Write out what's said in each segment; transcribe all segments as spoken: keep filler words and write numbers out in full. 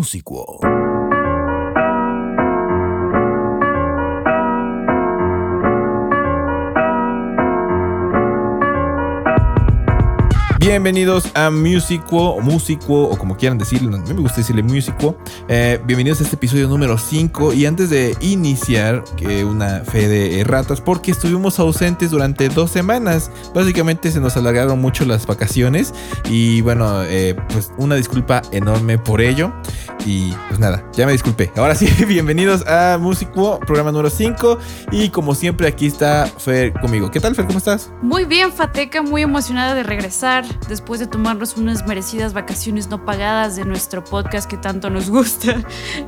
Musiquo. Bienvenidos a Musiquo, o Musiquo, o como quieran decirlo, a mí me gusta decirle Musiquo. Eh, bienvenidos a este episodio número cinco. Y antes de iniciar, que una fe de ratas, porque estuvimos ausentes durante dos semanas. Básicamente se nos alargaron mucho las vacaciones. Y bueno, eh, pues una disculpa enorme por ello. Y pues nada, ya me disculpé. Ahora sí, bienvenidos a Musiquo, programa número cinco. Y como siempre, aquí está Fer conmigo. ¿Qué tal, Fer? ¿Cómo estás? Muy bien, Fateca, muy emocionada de regresar después de tomarnos unas merecidas vacaciones no pagadas de nuestro podcast que tanto nos gusta.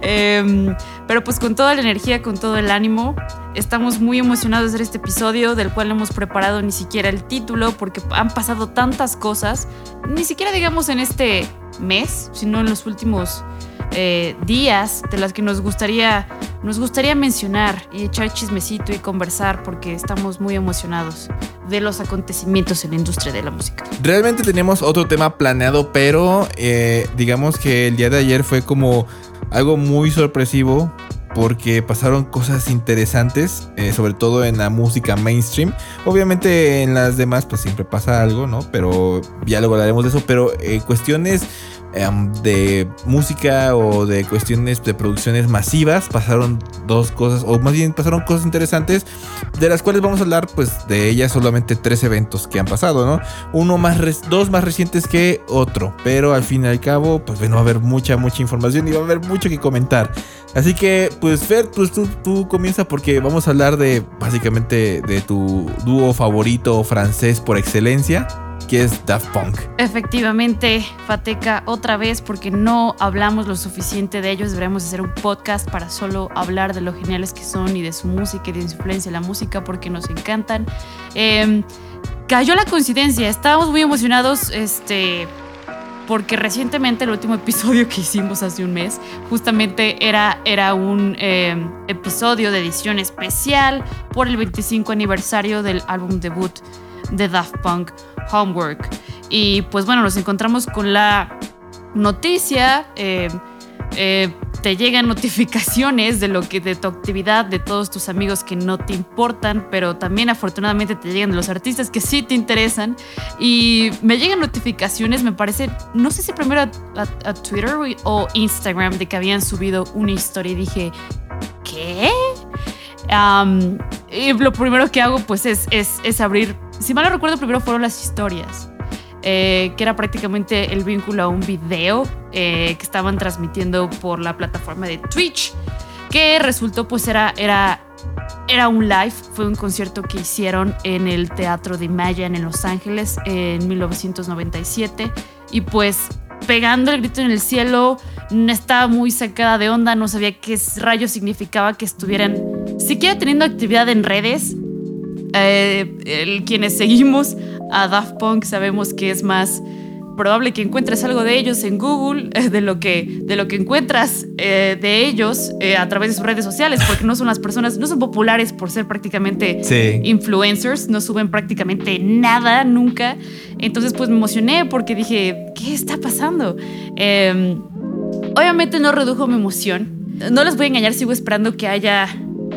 Eh, pero pues con toda la energía, con todo el ánimo, estamos muy emocionados de hacer este episodio, del cual no hemos preparado ni siquiera el título, porque han pasado tantas cosas, ni siquiera digamos en este mes, sino en los últimos Eh, días de las que nos gustaría nos gustaría mencionar y echar chismecito y conversar, porque estamos muy emocionados de los acontecimientos en la industria de la música. Realmente tenemos otro tema planeado, pero eh, digamos que el día de ayer fue como algo muy sorpresivo, porque pasaron cosas interesantes, eh, sobre todo en la música mainstream. Obviamente en las demás pues siempre pasa algo, ¿no? Pero ya luego hablaremos de eso. Pero eh, cuestiones um, de música o de cuestiones de producciones masivas, pasaron dos cosas, o más bien pasaron cosas interesantes, de las cuales vamos a hablar pues de ellas. Solamente tres eventos que han pasado, ¿no? Uno más, re- dos más recientes que otro, pero al fin y al cabo pues bueno, va a haber mucha, mucha información y va a haber mucho que comentar. Así que, pues Fer, pues tú, tú comienza, porque vamos a hablar de, básicamente, de tu dúo favorito francés por excelencia, que es Daft Punk. Efectivamente, Fateca, otra vez, porque no hablamos lo suficiente de ellos. Deberíamos hacer un podcast para solo hablar de lo geniales que son y de su música y de su influencia en la música, porque nos encantan. Eh, cayó la coincidencia, estábamos muy emocionados, este... porque recientemente el último episodio que hicimos hace un mes justamente era, era un eh, episodio de edición especial por el veinticinco aniversario del álbum debut de Daft Punk, Homework. Y pues bueno, nos encontramos con la noticia, eh, eh, te llegan notificaciones de lo que de tu actividad, de todos tus amigos que no te importan, pero también afortunadamente te llegan de los artistas que sí te interesan. Y me llegan notificaciones, me parece, no sé si primero a, a, a Twitter o Instagram, de que habían subido una historia, y dije, ¿qué? Um, y lo primero que hago pues es, es, es abrir, si mal no recuerdo, primero fueron las historias. Eh, que era prácticamente el vínculo a un video eh, que estaban transmitiendo por la plataforma de Twitch, que resultó pues era, era, era un live. Fue un concierto que hicieron en el Teatro de Imagine en Los Ángeles en mil novecientos noventa y siete, y pues pegando el grito en el cielo, estaba muy sacada de onda, no sabía qué rayos significaba que estuvieran siquiera teniendo actividad en redes. Eh, el, quienes seguimos a Daft Punk sabemos que es más probable que encuentres algo de ellos en Google eh, de, lo que, de lo que encuentras eh, de ellos eh, a través de sus redes sociales, porque no son las personas, no son populares por ser prácticamente sí. influencers, no suben prácticamente nada nunca. Entonces pues me emocioné porque dije, ¿qué está pasando? Eh, obviamente no redujo mi emoción, no les voy a engañar, sigo esperando que haya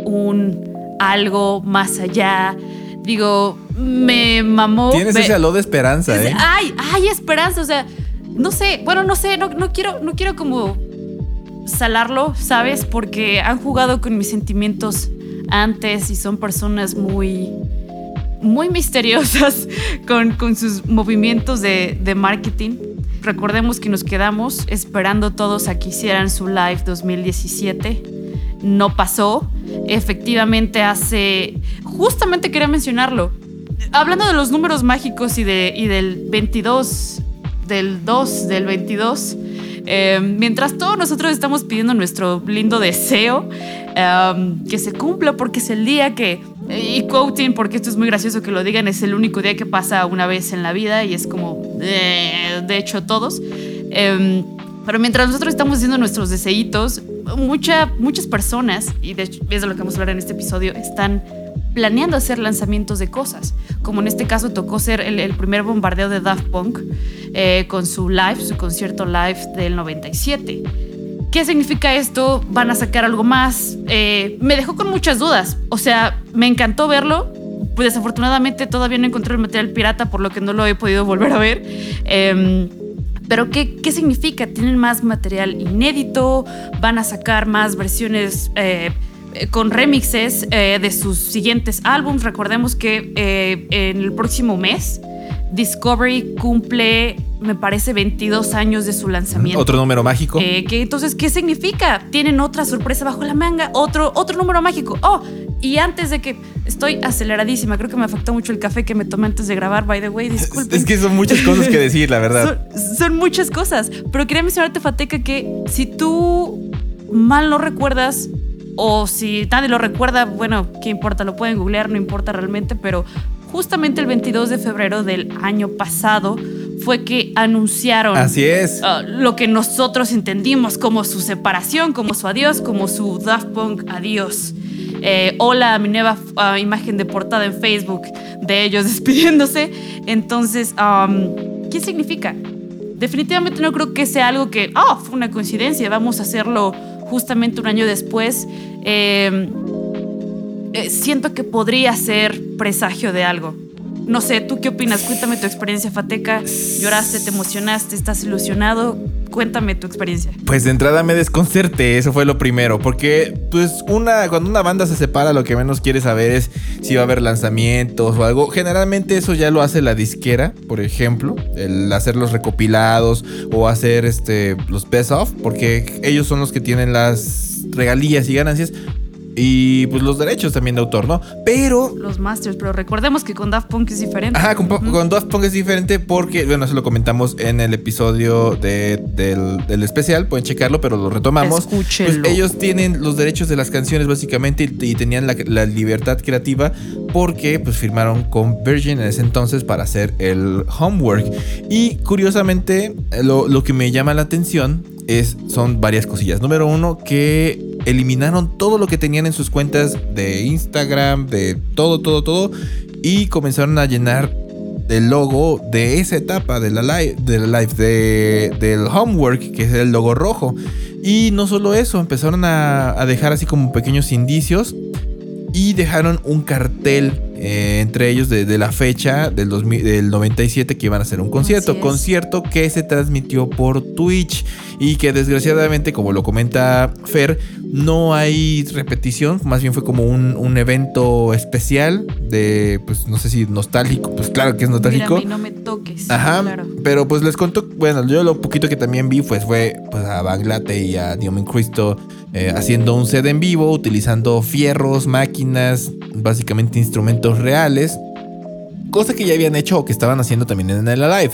un algo más allá. Digo, me mamó. Tienes me, ese halo de esperanza, ese, ¿eh? Ay, ay, esperanza, o sea, no sé, bueno, no sé, no, no quiero, no quiero como salarlo, ¿sabes? Porque han jugado con mis sentimientos antes y son personas muy, muy misteriosas con, con sus movimientos de, de marketing. Recordemos que nos quedamos esperando todos a que hicieran su live dos mil diecisiete. No pasó. Efectivamente hace... Justamente quería mencionarlo. Hablando de los números mágicos y, de, y del veintidós, del dos, del veintidós, eh, mientras todos nosotros estamos pidiendo nuestro lindo deseo, eh, que se cumpla porque es el día que... Y quoting, porque esto es muy gracioso que lo digan, es el único día que pasa una vez en la vida y es como... Eh, de hecho, todos... Eh, Pero mientras nosotros estamos haciendo nuestros deseitos, mucha, muchas personas, y de hecho es de lo que vamos a hablar en este episodio, están planeando hacer lanzamientos de cosas. Como en este caso tocó ser el, el primer bombardeo de Daft Punk eh, con su live, su concierto live del noventa y siete. ¿Qué significa esto? ¿Van a sacar algo más? Eh, me dejó con muchas dudas. O sea, me encantó verlo. Pues desafortunadamente todavía no encontré el material pirata, por lo que no lo he podido volver a ver. Eh, pero ¿qué, ¿qué significa? ¿Tienen más material inédito? ¿Van a sacar más versiones eh, con remixes eh, de sus siguientes álbums? Recordemos que eh, en el próximo mes Discovery cumple, me parece, veintidós años de su lanzamiento. Otro número mágico. Eh, que, entonces, ¿qué significa? ¿Tienen otra sorpresa bajo la manga? Otro, otro número mágico. Oh, y antes de que... Estoy aceleradísima. Creo que me afectó mucho el café que me tomé antes de grabar, by the way. Disculpen. Es que son muchas cosas que decir, la verdad. son, son muchas cosas. Pero quería mencionarte, Fateca, que si tú mal no recuerdas, o si nadie lo recuerda, bueno, ¿qué importa? Lo pueden googlear, no importa realmente, pero justamente el veintidós de febrero del año pasado fue que anunciaron Así es. Uh, lo que nosotros entendimos como su separación, como su adiós, como su Daft Punk adiós. Eh, hola, mi nueva uh, imagen de portada en Facebook de ellos despidiéndose. Entonces, um, ¿qué significa? Definitivamente no creo que sea algo que, oh, fue una coincidencia, vamos a hacerlo justamente un año después. Eh, eh, siento que podría ser presagio de algo. No sé, ¿tú qué opinas? Cuéntame tu experiencia, Fateca. ¿Lloraste, te emocionaste, estás ilusionado? Cuéntame tu experiencia. Pues de entrada me desconcerté, eso fue lo primero. Porque pues una, cuando una banda se separa, lo que menos quiere saber es si va a haber lanzamientos o algo. Generalmente eso ya lo hace la disquera, por ejemplo, el hacer los recopilados o hacer este, los best of, porque ellos son los que tienen las regalías y ganancias. Y pues los derechos también de autor, ¿no? Pero... Los masters, pero recordemos que con Daft Punk es diferente. Ajá, con, uh-huh. con Daft Punk es diferente porque, bueno, eso lo comentamos en el episodio de, del, del especial, pueden checarlo, pero lo retomamos. Escúchenlo. Pues ellos tienen los derechos de las canciones básicamente y, y tenían la, la libertad creativa porque pues firmaron con Virgin en ese entonces para hacer el homework. Y curiosamente, lo, lo que me llama la atención es, son varias cosillas. Número uno, que eliminaron todo lo que tenían en sus cuentas de Instagram, de todo, todo, todo, y comenzaron a llenar el logo de esa etapa de la live, de la live de, del homework, que es el logo rojo. Y no solo eso, empezaron a, a dejar así como pequeños indicios y dejaron un cartel eh, entre ellos de, de la fecha del, dos mil, del noventa y siete que iban a hacer un concierto. Concierto que se transmitió por Twitch y que desgraciadamente, como lo comenta Fer, no hay repetición. Más bien fue como un, un evento especial de, pues no sé si nostálgico. Pues claro que es nostálgico. Mírame, no me toques. Ajá, claro. Pero pues les cuento, bueno, yo lo poquito que también vi pues fue pues, a Banglate y a Diomen Cristo eh, haciendo un set en vivo, utilizando fierros, máquinas, básicamente instrumentos reales, cosa que ya habían hecho o que estaban haciendo también en el Alive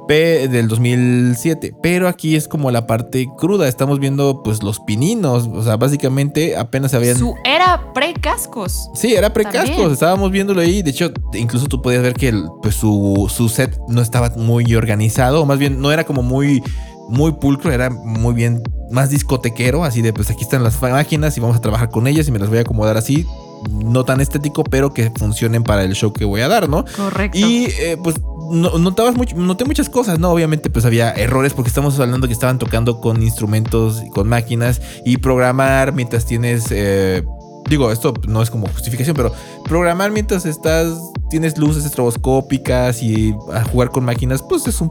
P del dos mil siete. Pero aquí es como la parte cruda. Estamos viendo pues los pininos. O sea, básicamente apenas habían... Su era pre-cascos. Sí, era pre-cascos. También. Estábamos viéndolo ahí. De hecho, incluso tú podías ver que el, pues, su, su set no estaba muy organizado. O más bien, no era como muy... muy pulcro, era muy bien más discotequero, así de pues aquí están las máquinas y vamos a trabajar con ellas y me las voy a acomodar así, no tan estético, pero que funcionen para el show que voy a dar, ¿no? Correcto. Y eh, pues no, notabas mucho, noté muchas cosas, ¿no? Obviamente pues había errores porque estamos hablando que estaban tocando con instrumentos, con máquinas y programar mientras tienes... Eh, Digo, esto no es como justificación, pero programar mientras estás, tienes luces estroboscópicas y a jugar con máquinas, pues es un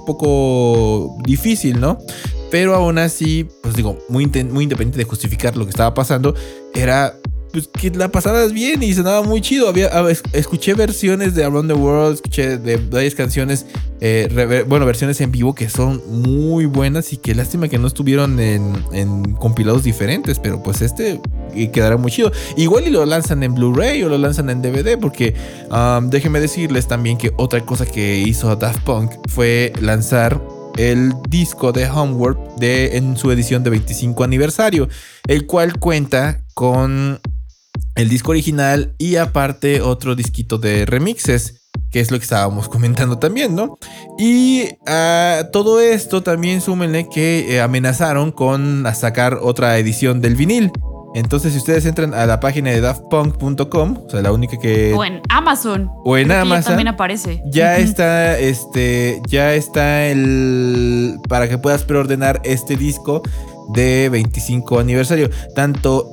poco difícil, ¿no? Pero aún así, pues digo, muy, muy independiente de justificar lo que estaba pasando, era pues que la pasaras bien y sonaba muy chido. Había, escuché versiones de Around the World, escuché de varias canciones, eh, rever, bueno, versiones en vivo que son muy buenas y que lástima que no estuvieron en, en compilados diferentes, pero pues este quedará muy chido. Igual y lo lanzan en Blu-ray o lo lanzan en D V D, porque um, déjenme decirles también que otra cosa que hizo Daft Punk fue lanzar el disco de Homework de, en su edición de veinticinco aniversario, el cual cuenta con el disco original y aparte otro disquito de remixes, que es lo que estábamos comentando también, ¿no? Y uh, todo esto también súmenle que eh, amenazaron con sacar otra edición del vinil. Entonces, si ustedes entran a la página de daft punk punto com, o sea, la única que... O en Amazon. O en Amazon. Ya también aparece. Ya está, este, ya está el... Para que puedas preordenar este disco. de veinticinco aniversario. Tanto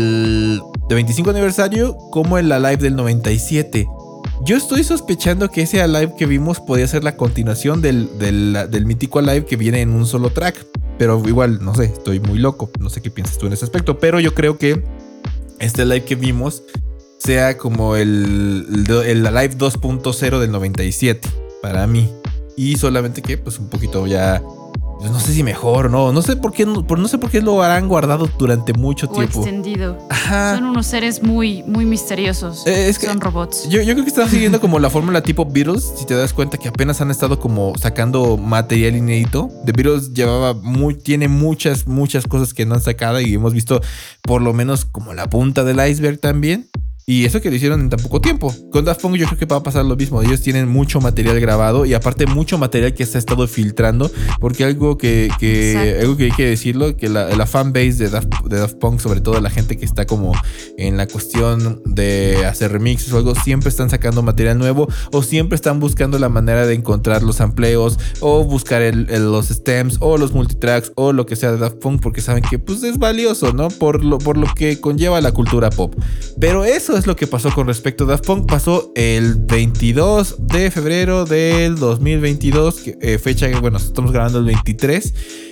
el de veinticinco aniversario como el Alive del noventa y siete. Yo estoy sospechando que ese Alive que vimos podía ser la continuación del, del, del mítico Alive que viene en un solo track. Pero igual, no sé, estoy muy loco. No sé qué piensas tú en ese aspecto. Pero yo creo que este Live que vimos sea como el, el, el Live dos punto cero del noventa y siete para mí. Y solamente que pues un poquito ya, pues no sé si mejor, no, no sé por qué, no, no sé por qué lo harán guardado durante mucho o tiempo. Extendido. Ajá. Son unos seres muy, muy misteriosos. Eh, es que Son robots. Yo, yo creo que están siguiendo como la fórmula tipo Beatles. Si te das cuenta que apenas han estado como sacando material inédito. The Beatles llevaba muy, tiene muchas, muchas cosas que no han sacado y hemos visto por lo menos como la punta del iceberg también. Y eso que lo hicieron en tan poco tiempo. Con Daft Punk yo creo que va a pasar lo mismo. Ellos tienen mucho material grabado y aparte mucho material que se ha estado filtrando. Porque algo que, que, algo que hay que decirlo, que la, la fanbase de Daft, de Daft Punk, sobre todo la gente que está como en la cuestión de hacer remixes o algo, siempre están sacando material nuevo o siempre están buscando la manera de encontrar los sampleos o buscar el, el, los stems o los multitracks o lo que sea de Daft Punk porque saben que pues es valioso, ¿no? Por lo, por lo que conlleva la cultura pop. Pero eso es lo que pasó con respecto a Daft Punk. Pasó el veintidós de febrero del dos mil veintidós, que, eh, fecha que, bueno, estamos grabando el veintitrés,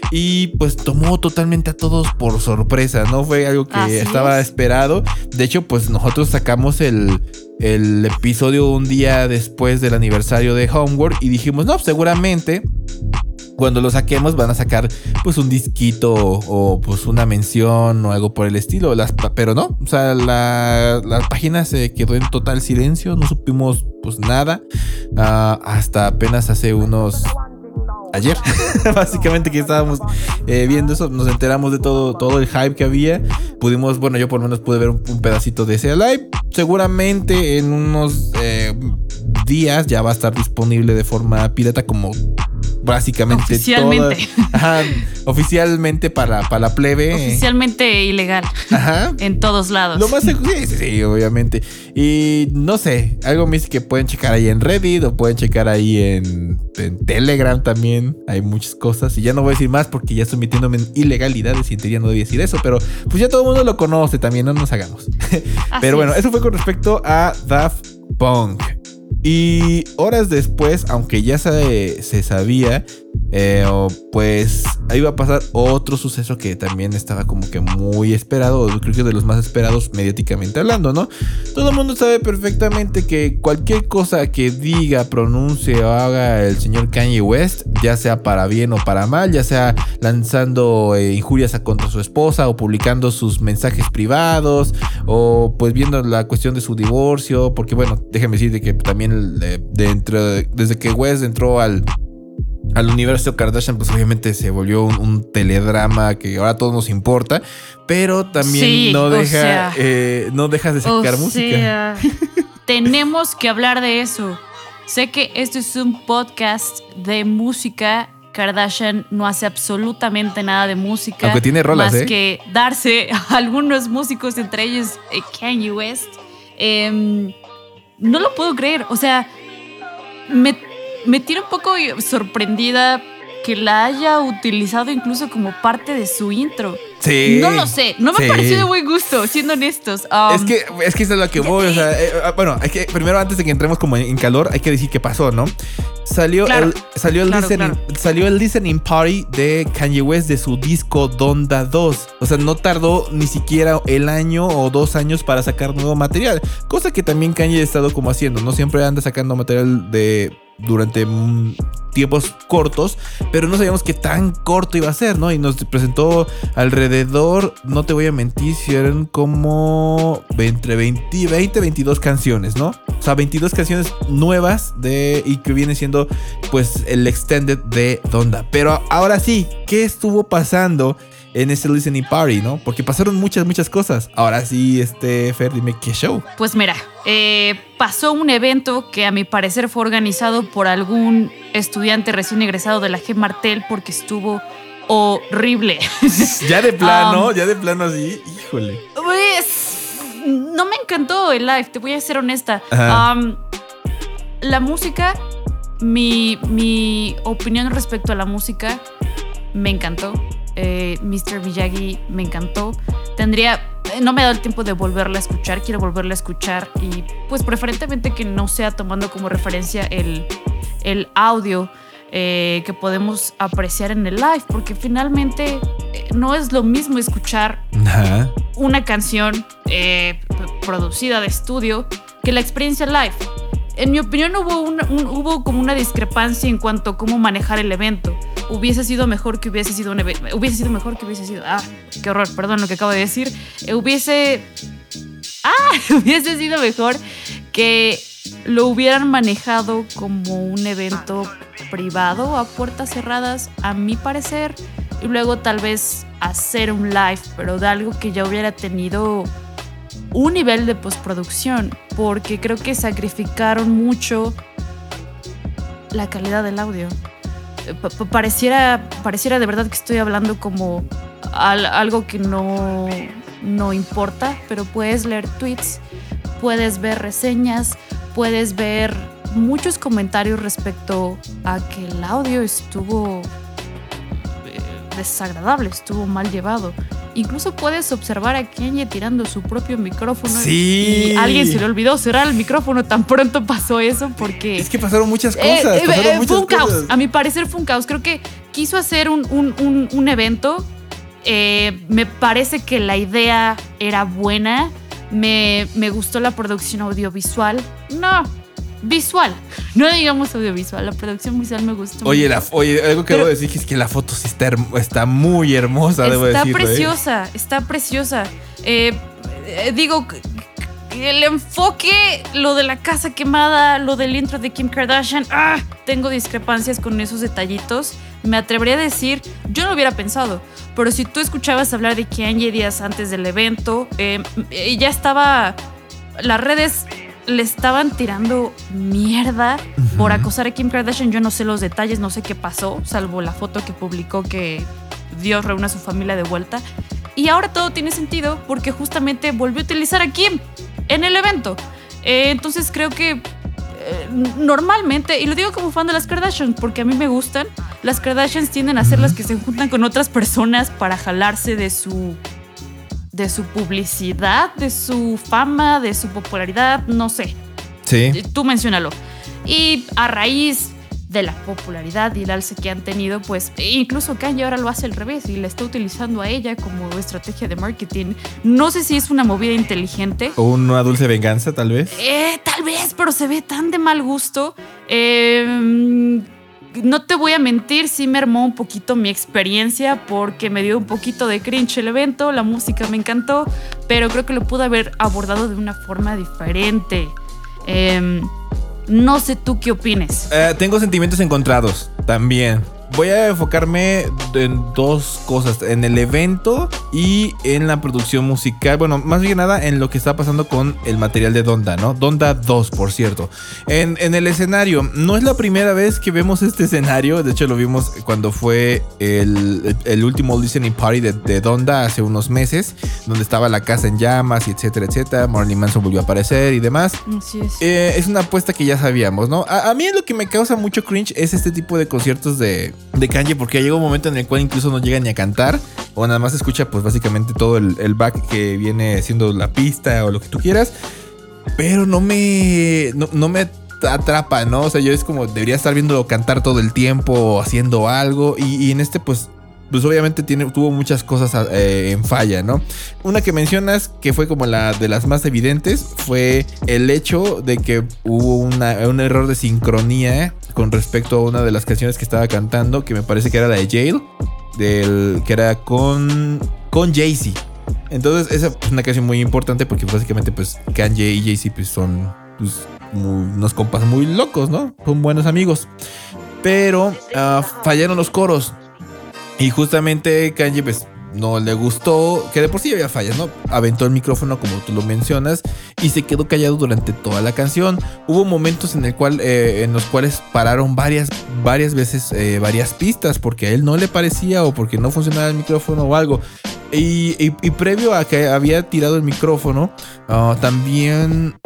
y pues tomó totalmente a todos por sorpresa. No fue algo que Así estaba es. esperado. De hecho, pues nosotros sacamos el, el episodio un día después del aniversario de Homeworld y dijimos, no, seguramente cuando lo saquemos van a sacar pues un disquito o, o pues una mención o algo por el estilo. Las, pero no, o sea, la, la página se quedó en total silencio, no supimos pues nada uh, hasta apenas hace unos... ayer, básicamente que estábamos eh, viendo eso, nos enteramos de todo, todo el hype que había. Pudimos, bueno, yo por lo menos pude ver un, un pedacito de ese live. Seguramente en unos eh, días ya va a estar disponible de forma pirata como básicamente oficialmente. Toda, ajá, oficialmente para, para la plebe. Oficialmente ilegal. Ajá. En todos lados. Lo más seguro, sí, sí, sí, obviamente. Y no sé, algo me dice que pueden checar ahí en Reddit o pueden checar ahí en, en Telegram también. Hay muchas cosas y ya no voy a decir más porque ya estoy metiéndome en ilegalidades y en teoría no debía decir eso, pero pues ya todo el mundo lo conoce también, no nos hagamos. Pero bueno, eso fue con respecto a Daft Punk. Y horas después, aunque ya se, se sabía, eh, pues iba a pasar otro suceso que también estaba como que muy esperado, creo que de los más esperados mediáticamente hablando, ¿no? Todo el mundo sabe perfectamente que cualquier cosa que diga, pronuncie o haga el señor Kanye West, ya sea para bien o para mal, ya sea lanzando eh, injurias a contra su esposa o publicando sus mensajes privados o pues viendo la cuestión de su divorcio, porque bueno, déjeme decirte que también de, de entre, desde que West entró al al universo Kardashian, pues obviamente se volvió un, un teledrama que ahora a todos nos importa, pero también sí, no deja sea, eh, no dejas de sacar o música. Sea, tenemos que hablar de eso. Sé que esto es un podcast de música. Kardashian no hace absolutamente nada de música. Aunque tiene rolas, más ¿eh? que darse a algunos músicos, entre ellos eh, Kanye West. Eh, no lo puedo creer. O sea, me, me tiene un poco sorprendida que la haya utilizado incluso como parte de su intro. Sí. No lo sé, no me sí. ha parecido de buen gusto, siendo honestos. Um, es que es que eso es lo que voy, o sea, eh, bueno, hay que primero antes de que entremos como en, en calor, hay que decir qué pasó, ¿no? Salió claro, el salió el claro, listening, claro. salió el listening party de Kanye West de su disco Donda dos. O sea, no tardó ni siquiera el año o dos años para sacar nuevo material, cosa que también Kanye ha estado como haciendo, no siempre anda sacando material de durante mm, tiempos cortos, pero no sabíamos qué tan corto iba a ser, ¿no? Y nos presentó alrededor, no te voy a mentir, si eran como entre veinte, veinte, veintidós canciones, ¿no? O sea, veintidós canciones nuevas de y que viene siendo pues el extended de Donda. Pero ahora sí, ¿qué estuvo pasando en ese listening party, no? Porque pasaron muchas, muchas cosas. Ahora sí, este, Fer, dime qué show. Pues mira, eh, pasó un evento que a mi parecer fue organizado por algún estudiante recién egresado de la G. Martel porque estuvo horrible. Ya de plano, um, ya de plano así, híjole. Pues no me encantó el live, te voy a ser honesta. Um, la música, mi, mi opinión respecto a la música, me encantó. Eh, mister Miyagi me encantó. Tendría... No me ha dado el tiempo de volverla a escuchar. Quiero volverla a escuchar y pues preferentemente que no sea tomando como referencia el, el audio eh, que podemos apreciar en el live, porque finalmente eh, no es lo mismo escuchar Ajá. una canción eh, producida de estudio que la experiencia live. En mi opinión hubo, una, un, hubo como una discrepancia en cuanto a cómo manejar el evento. Hubiese sido mejor que hubiese sido un evento. Hubiese sido mejor que hubiese sido. Ah, qué horror, perdón lo que acabo de decir. Eh, hubiese. Ah, hubiese sido mejor que lo hubieran manejado como un evento privado a puertas cerradas, a mi parecer. Y luego tal vez hacer un live, pero de algo que ya hubiera tenido un nivel de postproducción, porque creo que sacrificaron mucho la calidad del audio. P- pareciera, pareciera de verdad que estoy hablando como al, algo que no, no importa, pero puedes leer tweets, puedes ver reseñas, puedes ver muchos comentarios respecto a que el audio estuvo eh, desagradable, estuvo mal llevado. Incluso puedes observar a Kanye tirando su propio micrófono. Sí. Y alguien se le olvidó cerrar el micrófono. Tan pronto pasó eso porque... Es que pasaron muchas cosas. Eh, pasaron eh, muchas fue un cosas. caos. A mi parecer fue un caos. Creo que quiso hacer un, un, un, un evento. Eh, me parece que la idea era buena. Me, me gustó la producción audiovisual. No, visual. No digamos audiovisual. La producción visual me gustó. Oye, mucho. la, oye algo que Pero, debo decir es que la foto sí está, hermo, está muy hermosa, debo decir. Está preciosa, eh. está preciosa. Eh, eh, digo, el enfoque, lo de la casa quemada, lo del intro de Kim Kardashian, ¡ah! Tengo discrepancias con esos detallitos. Me atrevería a decir, yo no lo hubiera pensado, pero si tú escuchabas hablar de Kanye días antes del evento, eh, ya estaba, las redes le estaban tirando mierda uh-huh. por acosar a Kim Kardashian. Yo no sé los detalles, no sé qué pasó, salvo la foto que publicó que Dios reúne a su familia de vuelta. Y ahora todo tiene sentido porque justamente volvió a utilizar a Kim en el evento. Eh, entonces creo que eh, normalmente, y lo digo como fan de las Kardashians porque a mí me gustan, las Kardashians tienden a ser uh-huh. las que se juntan con otras personas para jalarse de su... de su publicidad, de su fama, de su popularidad, no sé. Sí. Tú menciónalo. Y a raíz de la popularidad y el alce que han tenido, pues incluso Kanye ahora lo hace al revés y la está utilizando a ella como estrategia de marketing. No sé si es una movida inteligente. O una dulce venganza, tal vez. Eh, tal vez, pero se ve tan de mal gusto. Eh... No te voy a mentir, sí me armó un poquito mi experiencia porque me dio un poquito de cringe el evento, la música me encantó, pero creo que lo pude haber abordado de una forma diferente. Eh, no sé tú qué opines. Eh, tengo sentimientos encontrados también. Voy a enfocarme en dos cosas, en el evento y en la producción musical. Bueno, más bien nada en lo que está pasando con el material de Donda, ¿no? Donda dos, por cierto. En, en el escenario, no es la primera vez que vemos este escenario. De hecho, lo vimos cuando fue el, el último listening party de, de Donda hace unos meses, donde estaba la casa en llamas y etcétera, etcétera. Marilyn Manson volvió a aparecer y demás. Así es. Eh, es una apuesta que ya sabíamos, ¿no? A, a mí lo que me causa mucho cringe es este tipo de conciertos de... de Kanye, porque llega un momento en el cual incluso no llega ni a cantar o nada más se escucha pues básicamente todo el, el back que viene siendo la pista o lo que tú quieras, pero no me no, no me atrapa, ¿no? O sea, yo es como debería estar viéndolo cantar todo el tiempo o haciendo algo y, y en este pues pues obviamente tiene, tuvo muchas cosas eh, en falla, ¿no? Una que mencionas que fue como la de las más evidentes fue el hecho de que hubo una, un error de sincronía con respecto a una de las canciones que estaba cantando, que me parece que era la de Jail, del, que era con, con Jay-Z. Entonces esa es una canción muy importante porque básicamente pues Kanye y Jay-Z pues, son pues, muy, unos compas muy locos, ¿no? Son buenos amigos. Pero uh, fallaron los coros. Y justamente Kanye pues no le gustó, que de por sí había fallas, ¿no? Aventó el micrófono como tú lo mencionas y se quedó callado durante toda la canción. Hubo momentos en el cual, eh, en los cuales pararon varias, varias veces eh, varias pistas porque a él no le parecía o porque no funcionaba el micrófono o algo. Y, y, y previo a que había tirado el micrófono, uh, también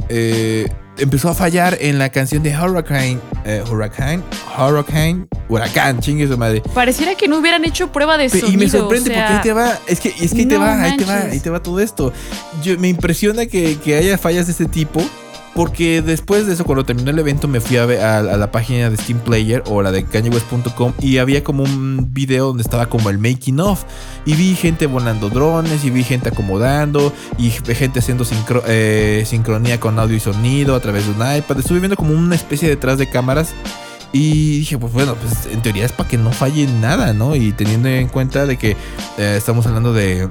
eh, empezó a fallar en la canción de Hurricane. Eh, Hurricane. Hurricane. Huracán, chingue su madre. Pareciera que no hubieran hecho prueba de sonido. Y me sorprende, o sea, porque ahí te va. Es que, es que ahí no te va, ahí te manches. va, ahí te va todo esto. Yo, me impresiona que, que haya fallas de este tipo. Porque después de eso, cuando terminó el evento, me fui a, ver a, a la página de Steam Player o la de Kanye West punto com y había como un video donde estaba como el making of. Y vi gente volando drones y vi gente acomodando y gente haciendo sincro, eh, sincronía con audio y sonido a través de un iPad. Estuve viendo como una especie detrás de cámaras. Y dije, pues bueno, pues en teoría es para que no falle nada, ¿no? Y teniendo en cuenta de que eh, estamos hablando de,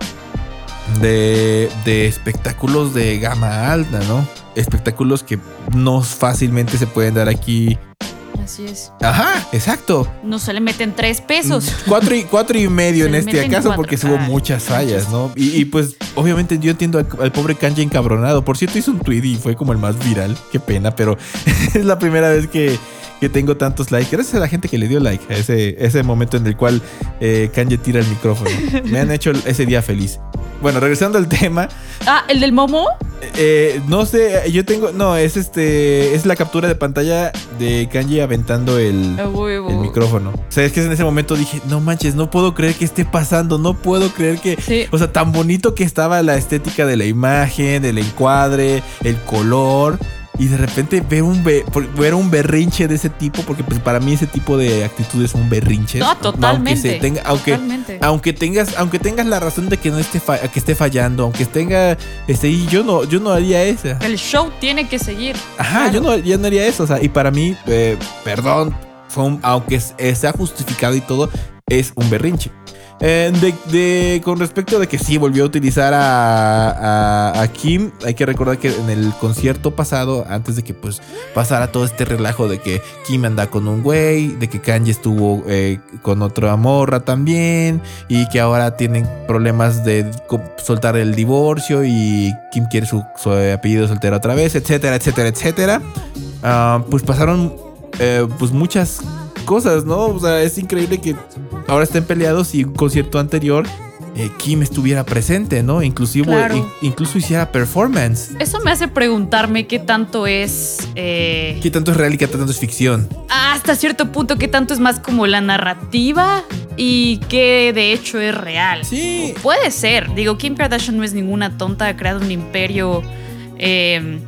de, de espectáculos de gama alta, ¿no? Espectáculos que no fácilmente se pueden dar aquí. Así es. Ajá, exacto. No se le meten tres pesos. Cuatro y, cuatro y medio Se en le este meten caso cuatro. porque hubo Ah, muchas fallas, ¿no? Y, y pues obviamente yo entiendo al, al pobre Kanye encabronado. Por cierto, hizo un tweet y fue como el más viral. Qué pena, pero es la primera vez que, que tengo tantos likes. Gracias a la gente que le dio like a ese, ese momento en el cual eh, Kanye tira el micrófono. Me han hecho ese día feliz. Bueno, regresando al tema. Ah, ¿el del Momo? Eh, no sé, yo tengo. No, es este. Es la captura de pantalla de Kanye aventando el, A huevo. el micrófono. O sea, es que en ese momento dije, no manches, no puedo creer que esté pasando. No puedo creer que. Sí. O sea, tan bonito que estaba la estética de la imagen, del encuadre, el color. Y de repente ver un, be- ver un berrinche de ese tipo, porque pues para mí ese tipo de actitud es un berrinche. No, totalmente. Aunque, se tenga, aunque, totalmente. aunque tengas, aunque tengas la razón de que no esté fa- que esté fallando, aunque tenga, este, y yo no, yo no haría esa. El show tiene que seguir. Ajá, Claro. yo no, yo no haría eso. O sea, y para mí, eh, perdón, fue un, aunque sea justificado y todo, es un berrinche. Eh, de, de, con respecto de que sí volvió a utilizar a, a, a Kim, hay que recordar que en el concierto pasado, antes de que pues pasara todo este relajo de que Kim anda con un güey, de que Kanye estuvo eh, con otra morra también, y que ahora tienen problemas de co- soltar el divorcio y Kim quiere su, su apellido soltero otra vez, etcétera, etcétera, etcétera. Uh, pues pasaron eh, pues muchas cosas, ¿no? O sea, es increíble que ahora estén peleados y un concierto anterior eh, Kim estuviera presente, ¿no? Inclusive, Claro. in- incluso hiciera performance. Eso me hace preguntarme qué tanto es. eh, ¿Qué tanto es real y qué tanto es ficción? hasta cierto punto, qué tanto es más como la narrativa y qué de hecho es real. Sí. Puede ser. Digo, Kim Kardashian no es ninguna tonta, ha creado un imperio. eh,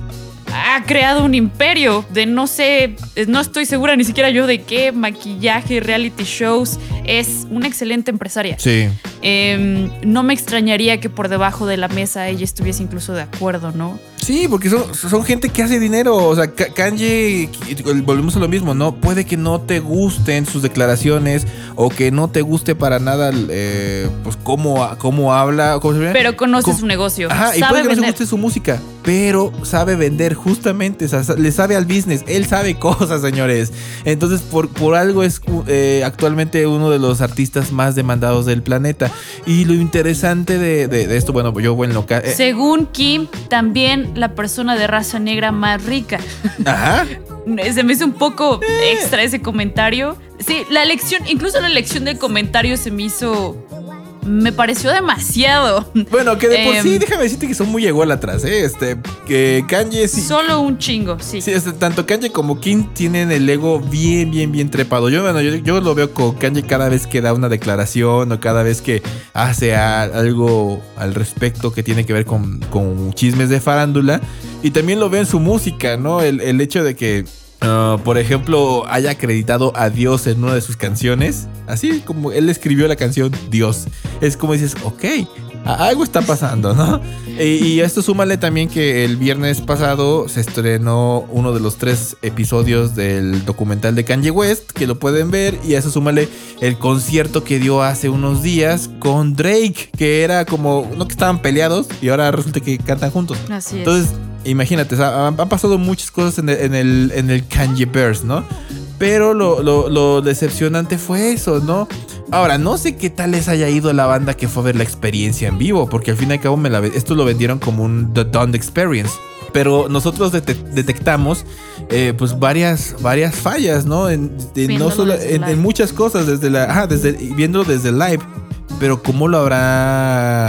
ha creado un imperio de no sé, no estoy segura ni siquiera yo de qué, maquillaje, reality shows. Es una excelente empresaria. Sí. Eh, no me extrañaría que por debajo de la mesa ella estuviese incluso de acuerdo, ¿no? Sí, porque son, son gente que hace dinero. O sea, Ka- Kanye, volvemos a lo mismo, ¿no? Puede que no te gusten sus declaraciones o que no te guste para nada, eh, pues, cómo, cómo habla. ¿Cómo se llama? Pero conoce ¿Cómo? su negocio. Ajá, y sabe puede que no vender. se guste su música, pero sabe vender justamente, o sea, sa- le sabe al business, él sabe cosas, señores. Entonces, por, por algo es eh, actualmente uno de los artistas más demandados del planeta. Y lo interesante de, de, de esto, bueno, yo voy en local. Eh, Según Kim, también la persona de raza negra más rica. ajá. Se me hizo un poco extra ese comentario. Sí, la elección, incluso la elección del comentario se me hizo. Me pareció demasiado. Bueno, que de por Em, sí, déjame decirte que son muy ególatras, ¿eh? Este, que Kanye sí. Solo un chingo, sí. Sí, este, tanto Kanye como Kim tienen el ego bien, bien, bien trepado. Yo, bueno, yo, yo lo veo con Kanye cada vez que da una declaración o cada vez que hace a- algo al respecto que tiene que ver con, con chismes de farándula. Y también lo veo en su música, ¿no? El, el hecho de que, uh, por ejemplo, haya acreditado a Dios en una de sus canciones. Así como él escribió la canción Dios. Es como dices, ok, a- algo está pasando, ¿no? Y, y a esto súmale también que el viernes pasado se estrenó uno de los tres episodios del documental de Kanye West, que lo pueden ver. Y a eso súmale el concierto que dio hace unos días con Drake, que era como, no que estaban peleados y ahora resulta que cantan juntos. Así es. Entonces, imagínate, o sea, han, han pasado muchas cosas en el, en el, en el Kanyeverse, ¿no? Pero lo, lo, lo decepcionante fue eso, ¿no? Ahora, no sé qué tal les haya ido a la banda que fue a ver la experiencia en vivo, porque al fin y al cabo me la, esto lo vendieron como un The Dawn Experience. Pero nosotros det- detectamos eh, pues varias, varias fallas, ¿no? En, en, no Viéndolo solo, desde en, live. en muchas cosas, desde la, ajá, desde, viéndolo desde live. Pero cómo lo habrá tomado